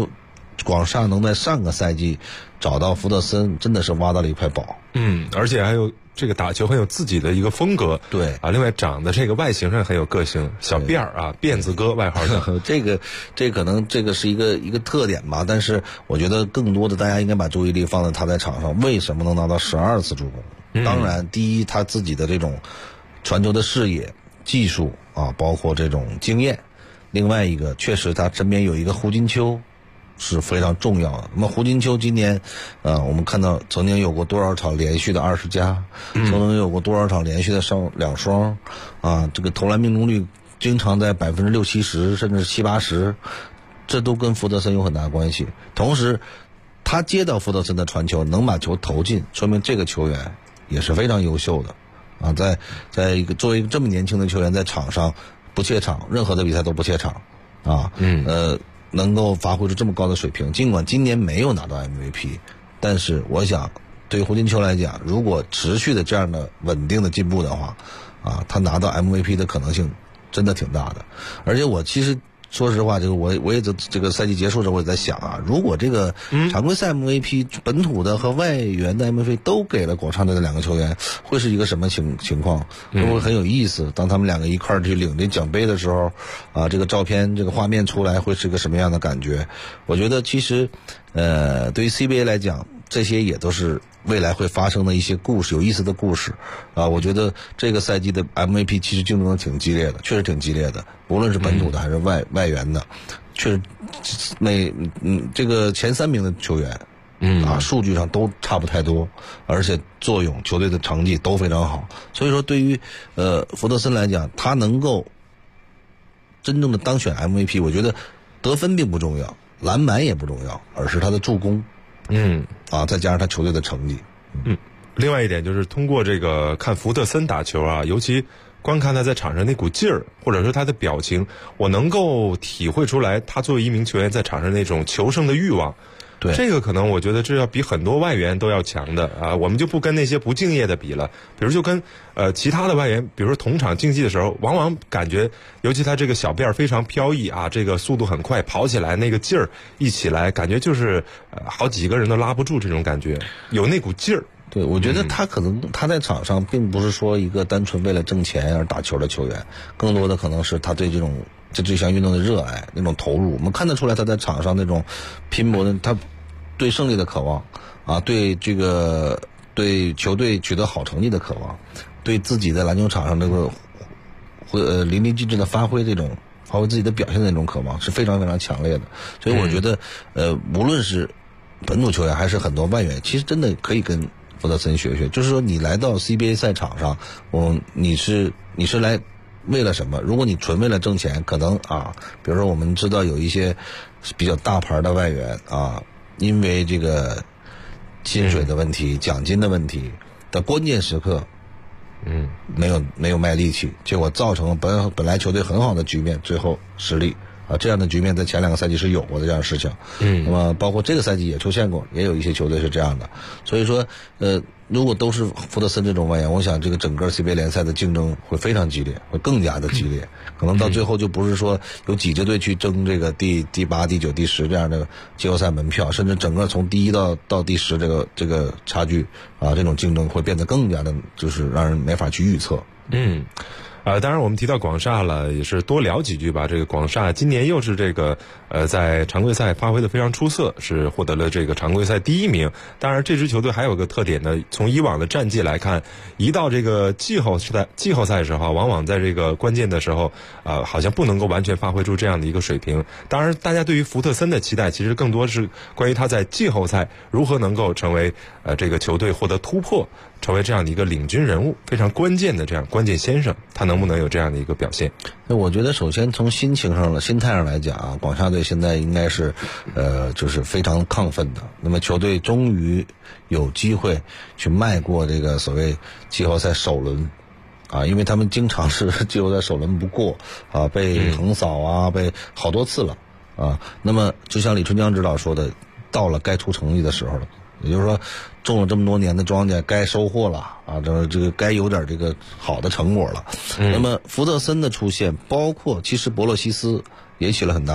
Speaker 2: 广厦能在上个赛季找到福德森，真的是挖到了一块宝。
Speaker 7: 而且还有这个打球很有自己的一个风格。
Speaker 2: 对
Speaker 7: 啊，另外长得这个外形上很有个性，小辫儿啊，辫子哥外号的。
Speaker 2: 这可能这个是一个特点吧，但是我觉得更多的大家应该把注意力放在他在场上为什么能拿到12次助攻。当然，第一他自己的这种传球的视野、技术啊，包括这种经验。另外一个，确实他身边有一个胡金秋是非常重要的。那么胡金秋今年我们看到曾经有过多少场连续的20加，曾经有过多少场连续的上2双啊，这个投篮命中率经常在60%-70%甚至70-80%，这都跟福德森有很大关系。同时他接到福德森的传球能把球投进，说明这个球员也是非常优秀的啊，在一个作为一个这么年轻的球员，在场上不怯场，任何的比赛都不怯场啊，能够发挥出这么高的水平。尽管今年没有拿到 MVP， 但是我想对于胡金秋来讲，如果持续的这样的稳定的进步的话啊，他拿到 MVP 的可能性真的挺大的。而且我其实说实话，这个我也这个赛季结束的时候，我也在想啊，如果这个常规赛 MVP 本土的和外援的 MVP 都给了广厦队的2个球员，会是一个什么情况？会不会很有意思？当他们2个一块儿去领这奖杯的时候，啊，这个照片这个画面出来会是个什么样的感觉？我觉得其实对于 CBA 来讲，这些也都是未来会发生的一些故事，有意思的故事啊！我觉得这个赛季的 MVP 其实竞争挺激烈的，确实挺激烈的，无论是本土的还是外援的，确实这个前3名的球员，数据上都差不太多，而且作用球队的成绩都非常好。所以说，对于福德森来讲，他能够真正的当选 MVP， 我觉得得分并不重要，篮板也不重要，而是他的助攻。再加上他球队的成绩。
Speaker 7: 另外一点就是通过这个看福特森打球啊，尤其光看他在场上那股劲儿，或者说他的表情，我能够体会出来他作为一名球员在场上那种求胜的欲望。
Speaker 2: 对，
Speaker 7: 这个可能我觉得这要比很多外援都要强的啊。我们就不跟那些不敬业的比了，比如就跟其他的外援，比如说同场竞技的时候，往往感觉，尤其他这个小辫儿非常飘逸啊，这个速度很快，跑起来那个劲儿一起来，感觉就是好几个人都拉不住这种感觉，有那股劲儿。
Speaker 2: 对，我觉得他可能他在场上并不是说一个单纯为了挣钱而打球的球员，更多的可能是他对这项运动的热爱，那种投入。我们看得出来他在场上那种拼搏的，他对胜利的渴望啊，对球队取得好成绩的渴望，对自己在篮球场上这个淋漓尽致的发挥自己的表现的那种渴望是非常非常强烈的。所以我觉得无论是本土球员还是很多外援，其实真的可以跟福德森学学，就是说你来到 CBA 赛场上，你是来为了什么？如果你纯为了挣钱，可能啊，比如说我们知道有一些比较大牌的外援啊，因为这个薪水的问题、奖金的问题的关键时刻，没有卖力气，结果造成本来球队很好的局面，最后失利。这样的局面在前2个赛季是有过的这样的事情，那么包括这个赛季也出现过，也有一些球队是这样的。所以说，如果都是福德森这种外援，我想这个整个 CBA 联赛的竞争会非常激烈，会更加的激烈，可能到最后就不是说有几支队去争这个第8、第9、第10这样的季后赛门票，甚至整个从第1到第10这个差距啊，这种竞争会变得更加的，就是让人没法去预测。
Speaker 7: 当然我们提到广厦了，也是多聊几句吧。这个广厦今年又是这个在常规赛发挥的非常出色，是获得了这个常规赛第1名。当然这支球队还有个特点呢，从以往的战绩来看，一到这个季后赛的时候，往往在这个关键的时候好像不能够完全发挥出这样的一个水平。当然大家对于福特森的期待其实更多是关于他在季后赛如何能够成为这个球队获得突破，成为这样的一个领军人物，非常关键的这样关键先生，他能不能有这样的一个表现？
Speaker 2: 那我觉得首先从心态上来讲啊，广厦队现在应该是就是非常亢奋的。那么球队终于有机会去迈过这个所谓季后赛首轮啊，因为他们经常是季后赛首轮不过啊，被横扫啊，被好多次了啊。那么就像李春江指导说的，到了该出成绩的时候了。也就是说，种了这么多年的庄稼该收获了啊，这个该有点这个好的成果了。那么福特森的出现，包括其实博洛西斯也起了很大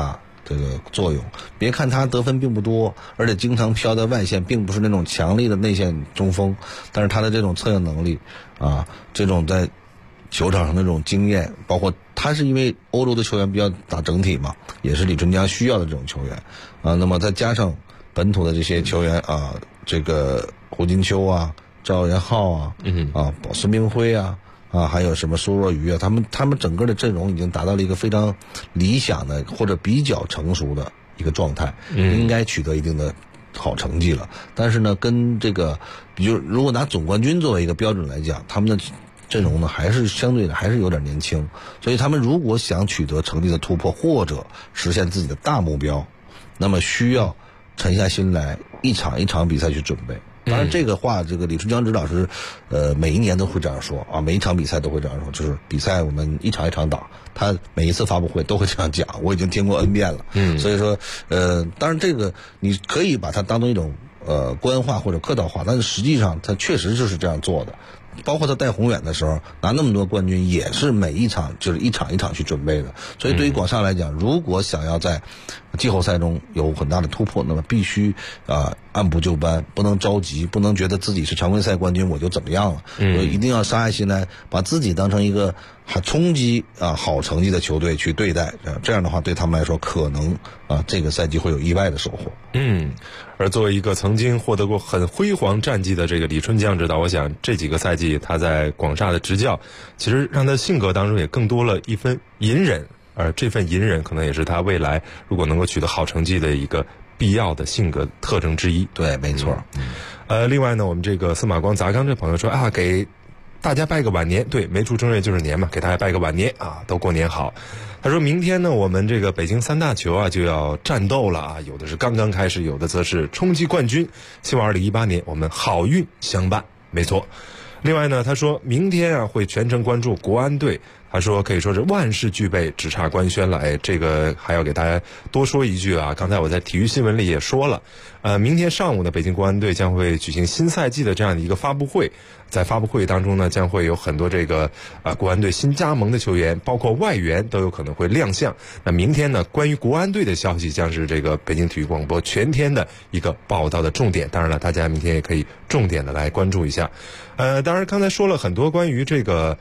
Speaker 2: 这个作用。别看他得分并不多，而且经常飘在外线，并不是那种强力的内线中锋，但是他的这种策应能力啊，这种在球场上的这种经验，包括他是因为欧洲的球员比较打整体嘛，也是李春江需要的这种球员啊。那么再加上本土的这些球员啊，这个胡金秋啊、赵元浩啊、孙铭徽啊。还有什么苏若愚啊，他们整个的阵容已经达到了一个非常理想的或者比较成熟的一个状态，应该取得一定的好成绩了。但是呢，跟这个，比如如果拿总冠军作为一个标准来讲，他们的阵容呢还是相对的还是有点年轻，所以他们如果想取得成绩的突破或者实现自己的大目标，那么需要沉下心来，一场一场比赛去准备。当然，这个话，这个李春江指导师，每一年都会这样说啊，每一场比赛都会这样说，就是比赛我们一场一场打，他每一次发布会都会这样讲，我已经听过 N 遍了。所以说，当然这个你可以把它当成一种官话或者客套话，但是实际上他确实就是这样做的。包括他带宏远的时候拿那么多冠军，也是每一场就是一场一场去准备的。所以对于广厦来讲，如果想要在季后赛中有很大的突破，那么必须按部就班，不能着急，不能觉得自己是常规赛冠军我就怎么样了，一定要杀下心来，把自己当成一个冲击好成绩的球队去对待。这样的话对他们来说可能这个赛季会有意外的收获。
Speaker 7: 而作为一个曾经获得过很辉煌战绩的这个李春江指导，我想这几个赛季他在广厦的执教，其实让他性格当中也更多了一分隐忍，而这份隐忍可能也是他未来如果能够取得好成绩的一个必要的性格特征之一。
Speaker 2: 对，没错。
Speaker 7: 另外呢，我们这个司马光砸缸这朋友说给大家拜个晚年，对，没出正月就是年嘛，给大家拜个晚年都过年好。他说明天呢，我们这个北京三大球就要战斗了有的是刚刚开始，有的则是冲击冠军。希望2018年我们好运相伴，没错。另外呢，他说明天会全程关注国安队。他说可以说是万事俱备，只差官宣了。这个还要给大家多说一句刚才我在体育新闻里也说了，明天上午呢，北京国安队将会举行新赛季的这样的一个发布会。在发布会当中呢，将会有很多这个国安队新加盟的球员，包括外援都有可能会亮相。那明天呢，关于国安队的消息将是这个北京体育广播全天的一个报道的重点。当然了，大家明天也可以重点的来关注一下。当然刚才说了很多关于这个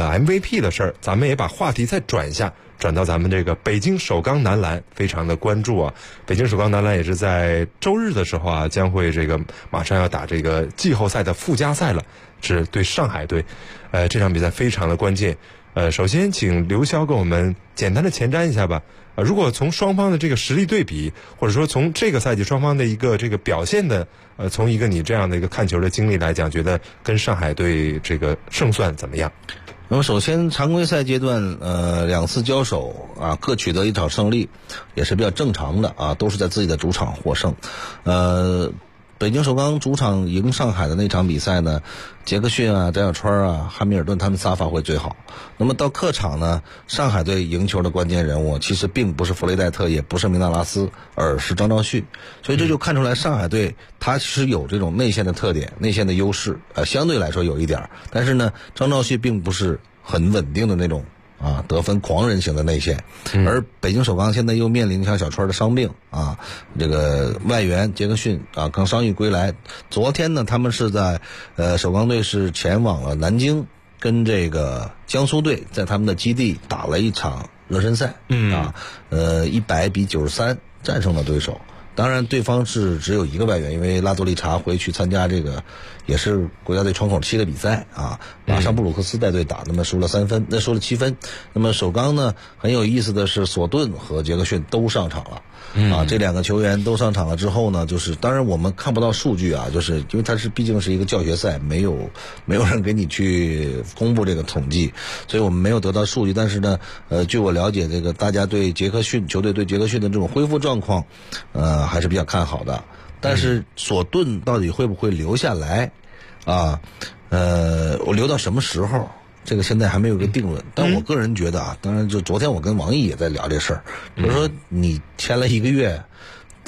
Speaker 7: MVP 的事儿，咱们也把话题再转一下，转到咱们这个北京首钢男篮，非常的关注北京首钢男篮也是在周日的时候将会这个马上要打这个季后赛的附加赛了，是对上海队。这场比赛非常的关键。首先请刘潇跟我们简单的前瞻一下吧。如果从双方的这个实力对比，或者说从这个赛季双方的一个这个表现的，从一个你这样的一个看球的经历来讲，觉得跟上海队这个胜算怎么样？
Speaker 2: 那么首先常规赛阶段2次交手各取得1场胜利，也是比较正常的都是在自己的主场获胜。北京首钢主场赢上海的那场比赛呢，杰克逊翟小川汉密尔顿他们仨发挥最好。那么到客场呢，上海队赢球的关键人物其实并不是弗雷戴特，也不是明纳拉斯，而是张兆旭。所以这就看出来上海队他其实有这种内线的特点，内线的优势相对来说有一点，但是呢张兆旭并不是很稳定的那种得分狂人型的内线。而北京首钢现在又面临像小川的伤病这个外援杰克逊刚伤愈归来。昨天呢，他们是在首钢队是前往了南京，跟这个江苏队在他们的基地打了一场热身赛100-93战胜了对手。当然对方是只有一个外援，因为拉多利查回去参加这个也是国家队窗口期的比赛马上布鲁克斯带队打，那么输了7分。那么首钢呢，很有意思的是索顿和杰克逊都上场了这2个球员都上场了之后呢，就是当然我们看不到数据就是因为它毕竟是一个教学赛，没有人给你去公布这个统计，所以我们没有得到数据。但是呢据我了解，这个大家对球队对杰克逊的这种恢复状况还是比较看好的。但是索顿到底会不会留下来我留到什么时候，这个现在还没有一个定论。但我个人觉得当然就昨天我跟王毅也在聊这事儿，比如说你签了1个月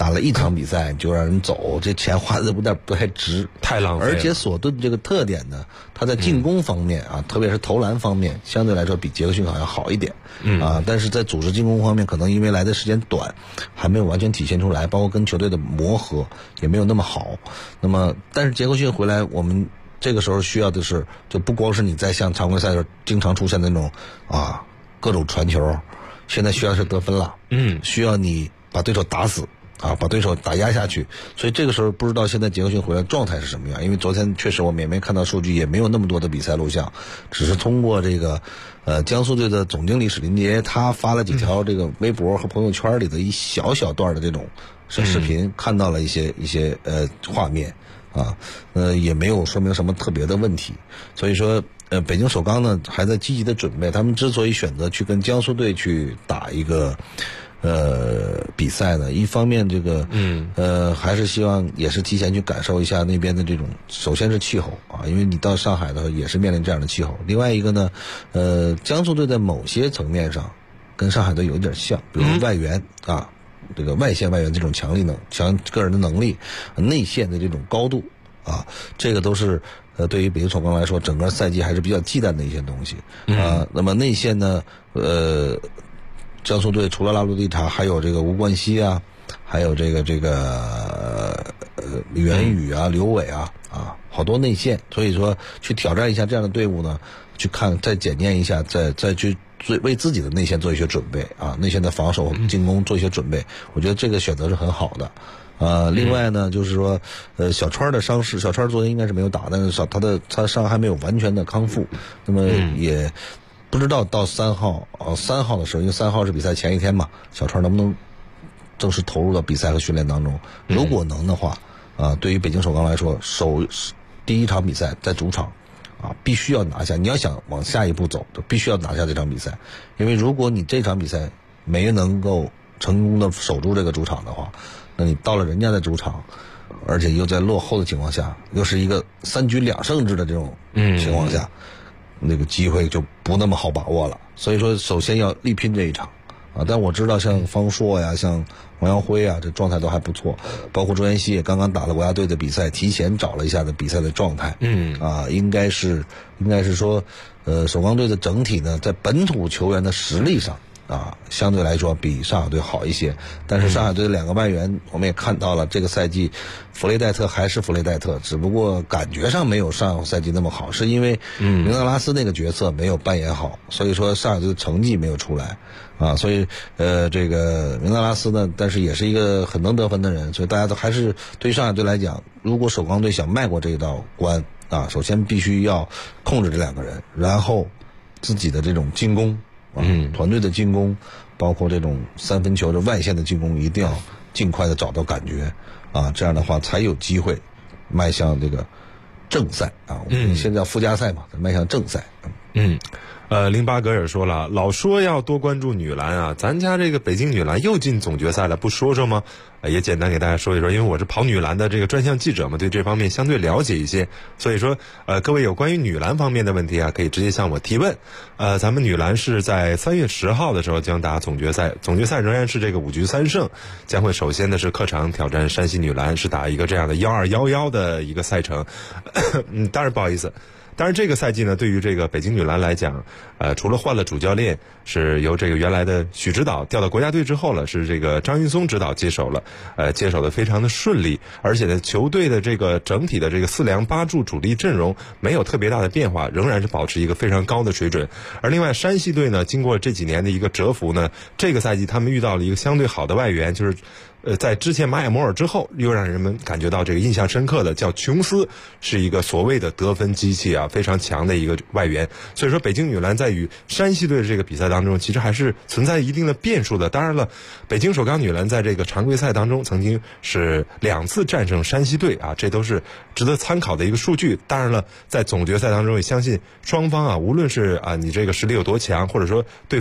Speaker 2: 打了一场比赛就让人走，这钱花的不太值，
Speaker 7: 太浪费了。
Speaker 2: 而且索顿这个特点呢，他在进攻方面啊，特别是投篮方面，相对来说比杰克逊好像好一点，但是在组织进攻方面，可能因为来的时间短，还没有完全体现出来，包括跟球队的磨合也没有那么好。那么，但是杰克逊回来，我们这个时候需要的是，就不光是你在像常规赛的时候经常出现的那种各种传球，现在需要是得分了，需要你把对手打死把对手打压下去。所以这个时候不知道现在杰克逊回来状态是什么样，因为昨天确实我们也没看到数据，也没有那么多的比赛录像，只是通过这个江苏队的总经理史林杰他发了几条这个微博和朋友圈里的一小段的这种视频，看到了一些画面也没有说明什么特别的问题。所以说北京首钢呢还在积极的准备，他们之所以选择去跟江苏队去打一个比赛呢，一方面这个还是希望也是提前去感受一下那边的这种，首先是气候因为你到上海的也是面临这样的气候。另外一个呢江苏队在某些层面上跟上海队有点像，比如外援这个外线外援这种强个人的能力，内线的这种高度这个都是对于北京首钢来说整个赛季还是比较忌惮的一些东西那么内线呢江苏队除了拉鲁蒂塔，还有这个吴冠希还有这个李元宇刘伟好多内线，所以说去挑战一下这样的队伍呢，去看再检验一下，再去为自己的内线做一些准备内线的防守进攻做一些准备，我觉得这个选择是很好的。另外呢，就是说，小川的伤势，小川昨天应该是没有打，但是他的伤还没有完全的康复，那么也不知道到3号的时候，因为3号是比赛前一天嘛，小川能不能正式投入到比赛和训练当中？如果能的话，对于北京首钢来说，第一场比赛在主场必须要拿下。你要想往下一步走，就必须要拿下这场比赛，因为如果你这场比赛没能够成功的守住这个主场的话，那你到了人家的主场，而且又在落后的情况下，又是一个3局2胜制的这种情况下，那个机会就不那么好把握了。所以说首先要力拼这一场但我知道像方硕呀，像王耀辉这状态都还不错，包括周妍希也刚刚打了国家队的比赛，提前找了一下的比赛的状态应该是说首钢队的整体呢在本土球员的实力上相对来说比上海队好一些，但是上海队的2个外援我们也看到了，这个赛季弗雷戴特还是弗雷戴特，只不过感觉上没有上个赛季那么好，是因为明纳拉斯那个角色没有扮演好，所以说上海队的成绩没有出来所以这个明纳拉斯呢，但是也是一个很能得分的人，所以大家都还是对于上海队来讲，如果首钢队想迈过这一道关首先必须要控制这2个人，然后自己的这种进攻团队的进攻，包括这种3分球的外线的进攻，一定要尽快的找到感觉这样的话才有机会迈向这个正赛我们现在叫附加赛嘛，迈向正赛。
Speaker 7: 林巴格尔说了，老说要多关注女篮咱家这个北京女篮又进总决赛了，不说说吗？也简单给大家说一说，因为我是跑女篮的这个专项记者嘛，对这方面相对了解一些，所以说各位有关于女篮方面的问题可以直接向我提问。咱们女篮是在3月10号的时候将打总决赛，总决赛仍然是这个5局3胜，将会首先的是客场挑战山西女篮，是打一个这样的1211的一个赛程。当然不好意思。当然这个赛季呢，对于这个北京女篮来讲除了换了主教练，是由这个原来的许指导调到国家队之后了，是这个张云松指导接手了接手的非常的顺利，而且呢球队的这个整体的这个4梁8柱主力阵容没有特别大的变化，仍然是保持一个非常高的水准。而另外山西队呢，经过这几年的一个蛰伏呢，这个赛季他们遇到了一个相对好的外援，就是在之前马亚摩尔之后，又让人们感觉到这个印象深刻的叫琼斯，是一个所谓的得分机器非常强的一个外援。所以说北京女篮在与山西队的这个比赛当中，其实还是存在一定的变数的。当然了，北京首钢女篮在这个常规赛当中曾经是2次战胜山西队这都是值得参考的一个数据。当然了，在总决赛当中也相信双方无论是你这个实力有多强，或者说对方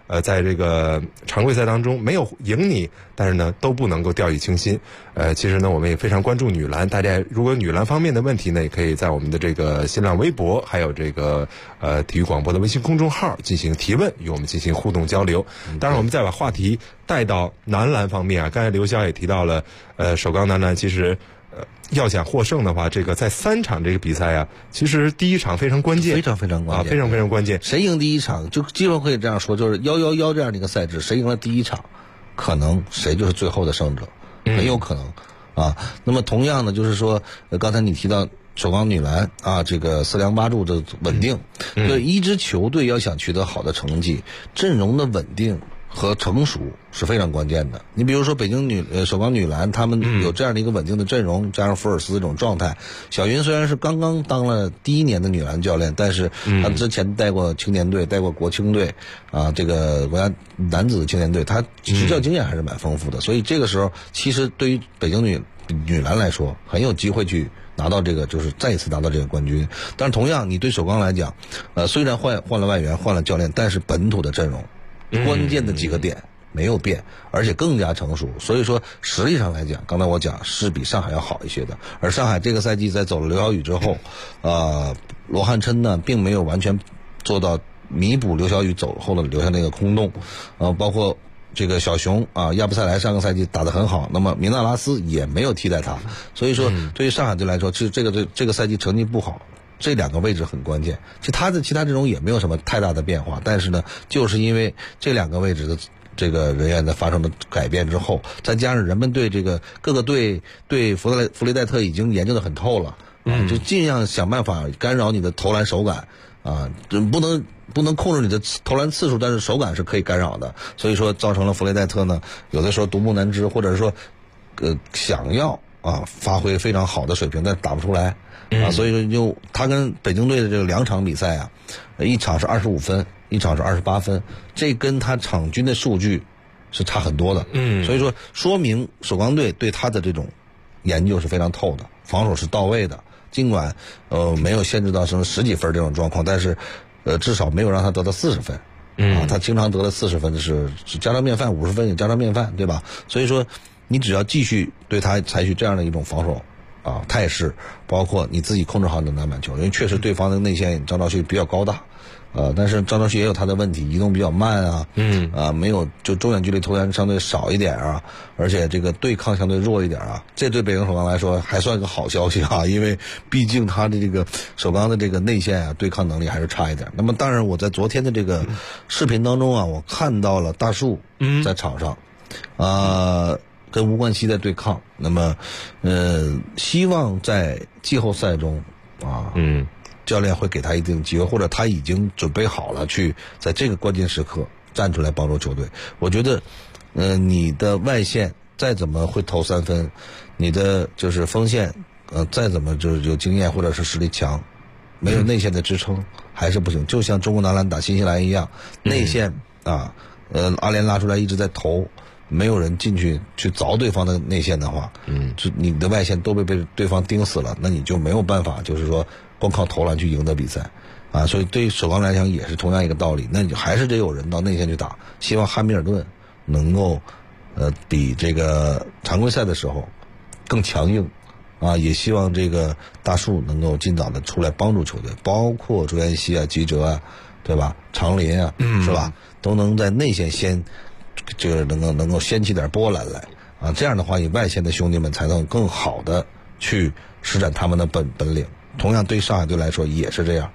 Speaker 7: 在这个常规赛当中没有赢你，但是呢都不能够掉以轻心。其实呢我们也非常关注女篮，大家如果女篮方面的问题呢，也可以在我们的这个新浪微博还有这个体育广播的微信公众号进行提问，与我们进行互动交流。当然我们再把话题带到男篮方面啊，刚才刘潇也提到了首钢男篮其实要想获胜的话，这个在3场这个比赛啊，其实第一场非常关键，
Speaker 2: 非常非常关键，
Speaker 7: 非常非常关键。
Speaker 2: 谁赢第一场，就基本可以这样说，就是1-1-1这样的一个赛制，谁赢了第一场，可能谁就是最后的胜者，很有可能啊。那么同样的就是说，刚才你提到首钢女篮啊，这个4梁8柱的稳定，对一支球队要想取得好的成绩，阵容的稳定和成熟是非常关键的。你比如说北京首钢女篮，他们有这样的一个稳定的阵容，加上福尔斯这种状态。小云虽然是刚刚当了第1年的女篮教练，但是他之前带过青年队，带过国青队啊，这个国家男子青年队，他执教经验还是蛮丰富的。所以这个时候，其实对于北京女篮来说，很有机会去拿到这个，就是再一次拿到这个冠军。但是同样，你对首钢来讲，虽然换了外援，换了教练，但是本土的阵容。关键的几个点没有变，而且更加成熟，所以说实力上来讲，刚才我讲是比上海要好一些的。而上海这个赛季在走了刘晓宇之后，罗汉琛呢并没有完全做到弥补刘晓宇走后的留下那个空洞，包括这个小熊啊，亚布塞莱上个赛季打得很好，那么米纳拉斯也没有替代他，所以说对于上海队来说，其实这个赛季成绩不好。这2个位置很关键，其他阵容也没有什么太大的变化，但是呢，就是因为这2个位置的这个人员的发生了改变之后，再加上人们对这个各个队对弗雷戴特已经研究得很透了，就尽量想办法干扰你的投篮手感啊，不能控制你的投篮次数，但是手感是可以干扰的，所以说造成了弗雷戴特呢，有的时候独木难支，或者是说想要发挥非常好的水平，但打不出来。所以说他跟北京队的这个2场比赛啊，一场是25分，一场是28分，这跟他场均的数据是差很多的。所以说说明首钢队对他的这种研究是非常透的，防守是到位的，尽管没有限制到什么10几分这种状况，但是至少没有让他得到40分。他经常得了40分是家常便饭，50分也家常便饭，对吧？所以说你只要继续对他采取这样的一种防守态势，包括你自己控制好你的篮板球，因为确实对方的内线张兆旭比较高大，但是张兆旭也有他的问题，移动比较慢没有就中远距离投篮相对少一点而且这个对抗相对弱一点这对北京首钢来说还算一个好消息因为毕竟他的这个首钢的这个内线对抗能力还是差一点。那么当然我在昨天的这个视频当中我看到了大树在场上跟吴冠希在对抗，那么希望在季后赛中教练会给他一定机会，或者他已经准备好了去在这个关键时刻站出来帮助球队。我觉得你的外线再怎么会投3分，你的就是锋线再怎么就是有经验或者是实力强，没有内线的支撑还是不行。就像中国男篮打新西兰一样，内线阿联拉出来一直在投，没有人进去凿对方的内线的话，就你的外线都被对方盯死了，那你就没有办法就是说光靠投篮去赢得比赛所以对于首钢来讲也是同样一个道理，那你还是得有人到内线去打。希望汉密尔顿能够比这个常规赛的时候更强硬也希望这个大树能够尽早的出来帮助球队，包括周延熙吉哲对吧，长林是吧，都能在内线这个能够掀起点波澜来这样的话你外线的兄弟们才能更好的去施展他们的本领。同样对上海队来说也是这样。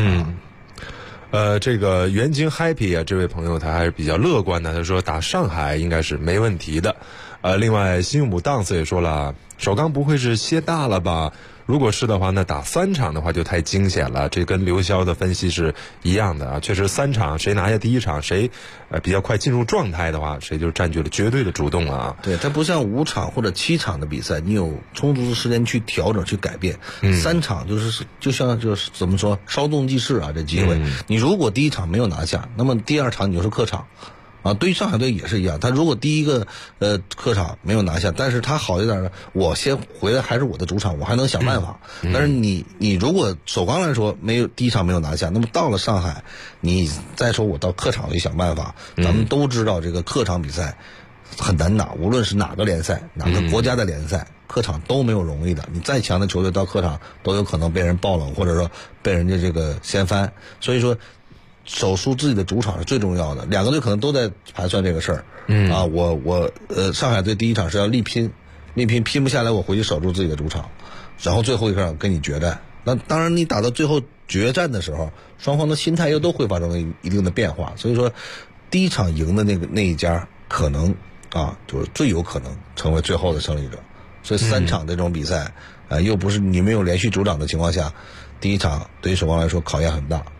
Speaker 7: 这个元京 Happy 这位朋友他还是比较乐观的，他说打上海应该是没问题的。另外新姆当斯也说了，首钢不会是歇大了吧？如果是的话，那打3场的话就太惊险了。这跟刘潇的分析是一样的确实3场谁拿下第1场，谁比较快进入状态的话，谁就占据了绝对的主动了
Speaker 2: 对，它不像5场或者7场的比赛，你有充足的时间去调整去改变。3场就像怎么说稍纵即逝这机会。你如果第1场没有拿下，那么第2场你就是客场啊，对于上海队也是一样，他如果第一个客场没有拿下，但是他好一点呢，我先回来还是我的主场，我还能想办法。但是你如果首钢来说没有第一场没有拿下，那么到了上海，你再说我到客场去想办法，咱们都知道这个客场比赛很难打，无论是哪个联赛，哪个国家的联赛，客场都没有容易的。你再强的球队到客场都有可能被人爆冷，或者说被人家这个掀翻。所以说，守住自己的主场是最重要的。两个队可能都在盘算这个事儿。啊，我上海队第一场是要力拼不下来，我回去守住自己的主场，然后最后一场跟你决战。那当然，你打到最后决战的时候，双方的心态又都会发生一定的变化。所以说，第一场赢的那一家可能就是最有可能成为最后的胜利者。所以3场这种比赛，又不是你没有连续主场的情况下，第一场对于首钢来说考验很大。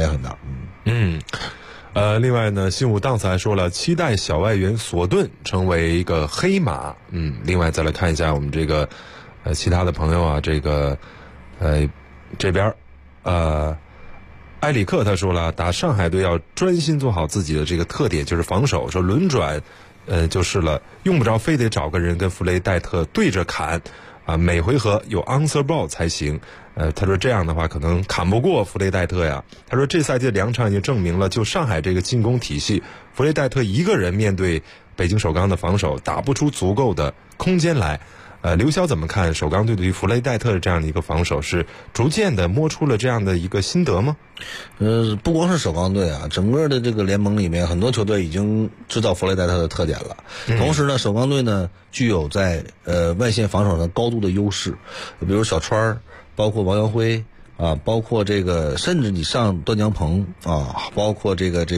Speaker 7: 另外呢，新武档次还说了，期待小外援索顿成为一个黑马。另外再来看一下我们这个其他的朋友啊，这个这边埃里克他说了，打上海队要专心做好自己的这个特点，就是防守，说轮转就是了，用不着非得找个人跟弗雷戴特对着砍啊，每回合有 answer ball 才行。他说这样的话可能砍不过弗雷戴特呀。他说这赛季2场已经证明了，就上海这个进攻体系，弗雷戴特一个人面对北京首钢的防守打不出足够的空间来。刘潇怎么看首钢队对于弗雷戴特的这样的一个防守，是逐渐的摸出了这样的一个心得吗？
Speaker 2: 不光是首钢队啊，整个的这个联盟里面很多球队已经知道弗雷戴特的特点了。同时呢，首钢队呢具有在外线防守上高度的优势，比如小川，包括王耀辉啊，包括这个甚至你上段江鹏啊，包括这个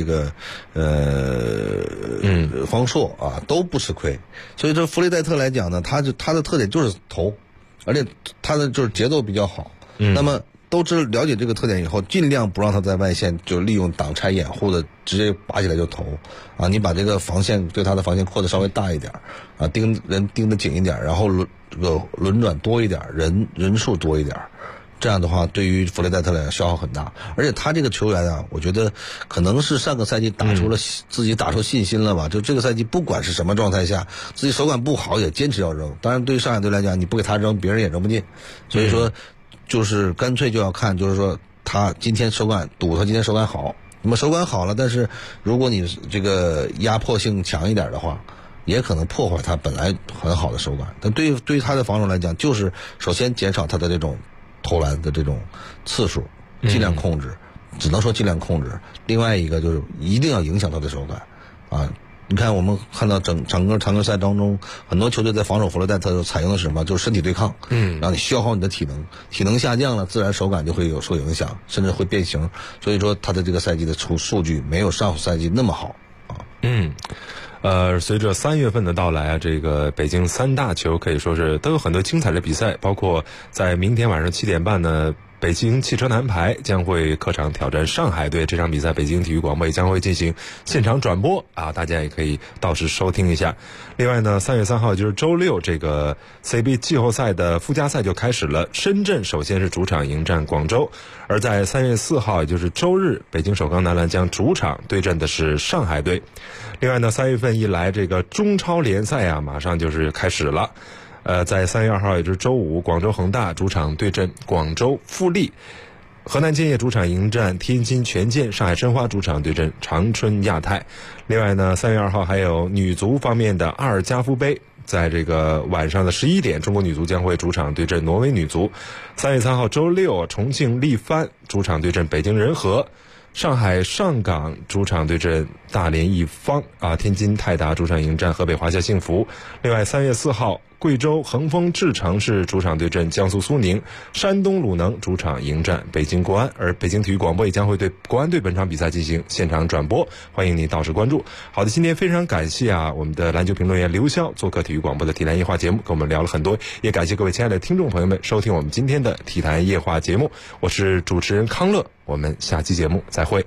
Speaker 2: 方硕啊，都不吃亏。所以说弗雷戴特来讲呢，他的特点就是投，而且他的就是节奏比较好。那么都了解这个特点以后，尽量不让他在外线就利用挡拆掩护的直接拔起来就投啊！你把这个防线对他的防线扩得稍微大一点啊，盯得紧一点，然后轮转多一点，人数多一点。这样的话，对于弗雷戴特来讲消耗很大，而且他这个球员啊，我觉得可能是上个赛季自己打出信心了吧。就这个赛季不管是什么状态下，自己手感不好也坚持要扔。当然，对于上海队来讲，你不给他扔，别人也扔不进。所以说，就是干脆就要看，就是说他今天手感赌他今天手感好，那么手感好了，但是如果你这个压迫性强一点的话，也可能破坏他本来很好的手感。但对于他的防守来讲，就是首先减少他的这种投篮的这种次数，尽量控制，只能说尽量控制。另外一个就是一定要影响他的手感啊！你看我们看到整个常规赛当中，很多球队在防守弗雷戴特的采用的是什么？就是身体对抗，让你消耗你的体能下降了，自然手感就会有受影响，甚至会变形。所以说他的这个赛季的数据没有上赛季那么好啊。
Speaker 7: 随着3月份的到来啊，这个北京3大球可以说是都有很多精彩的比赛，包括在明天晚上7点半呢，北京汽车男排将会客场挑战上海队。这场比赛北京体育广播也将会进行现场转播啊，大家也可以到时收听一下。另外呢，3月3号就是周六，这个 CBA 季后赛的附加赛就开始了。深圳首先是主场迎战广州，而在3月4号，也就是周日，北京首钢男篮将主场对阵的是上海队。另外呢，3月份一来，这个中超联赛啊，马上就是开始了。在3月2号，也就是周五，广州恒大主场对阵广州富力，河南建业主场迎战天津权健，上海申花主场对阵长春亚泰。另外呢，3月2号还有女足方面的阿尔加夫杯，在这个晚上的11点，中国女足将会主场对阵挪威女足。3月3号周六，重庆力帆主场对阵北京人和。上海上港主场对阵大连一方啊，天津泰达主场迎战河北华夏幸福。另外3月4号，贵州恒丰智诚是主场对阵江苏苏宁，山东鲁能主场迎战北京国安，而北京体育广播也将会对国安队本场比赛进行现场转播，欢迎您到时关注。好的，今天非常感谢啊，我们的篮球评论员刘潇做客体育广播的体坛夜话节目，跟我们聊了很多，也感谢各位亲爱的听众朋友们收听我们今天的体坛夜话节目，我是主持人康乐，我们下期节目再会。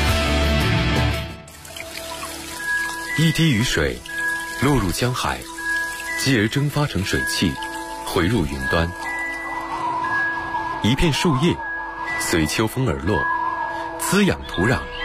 Speaker 11: 一滴雨水落入江海，
Speaker 14: 继而蒸发成水汽，回入云端。一片树叶随秋风而落，滋养土壤，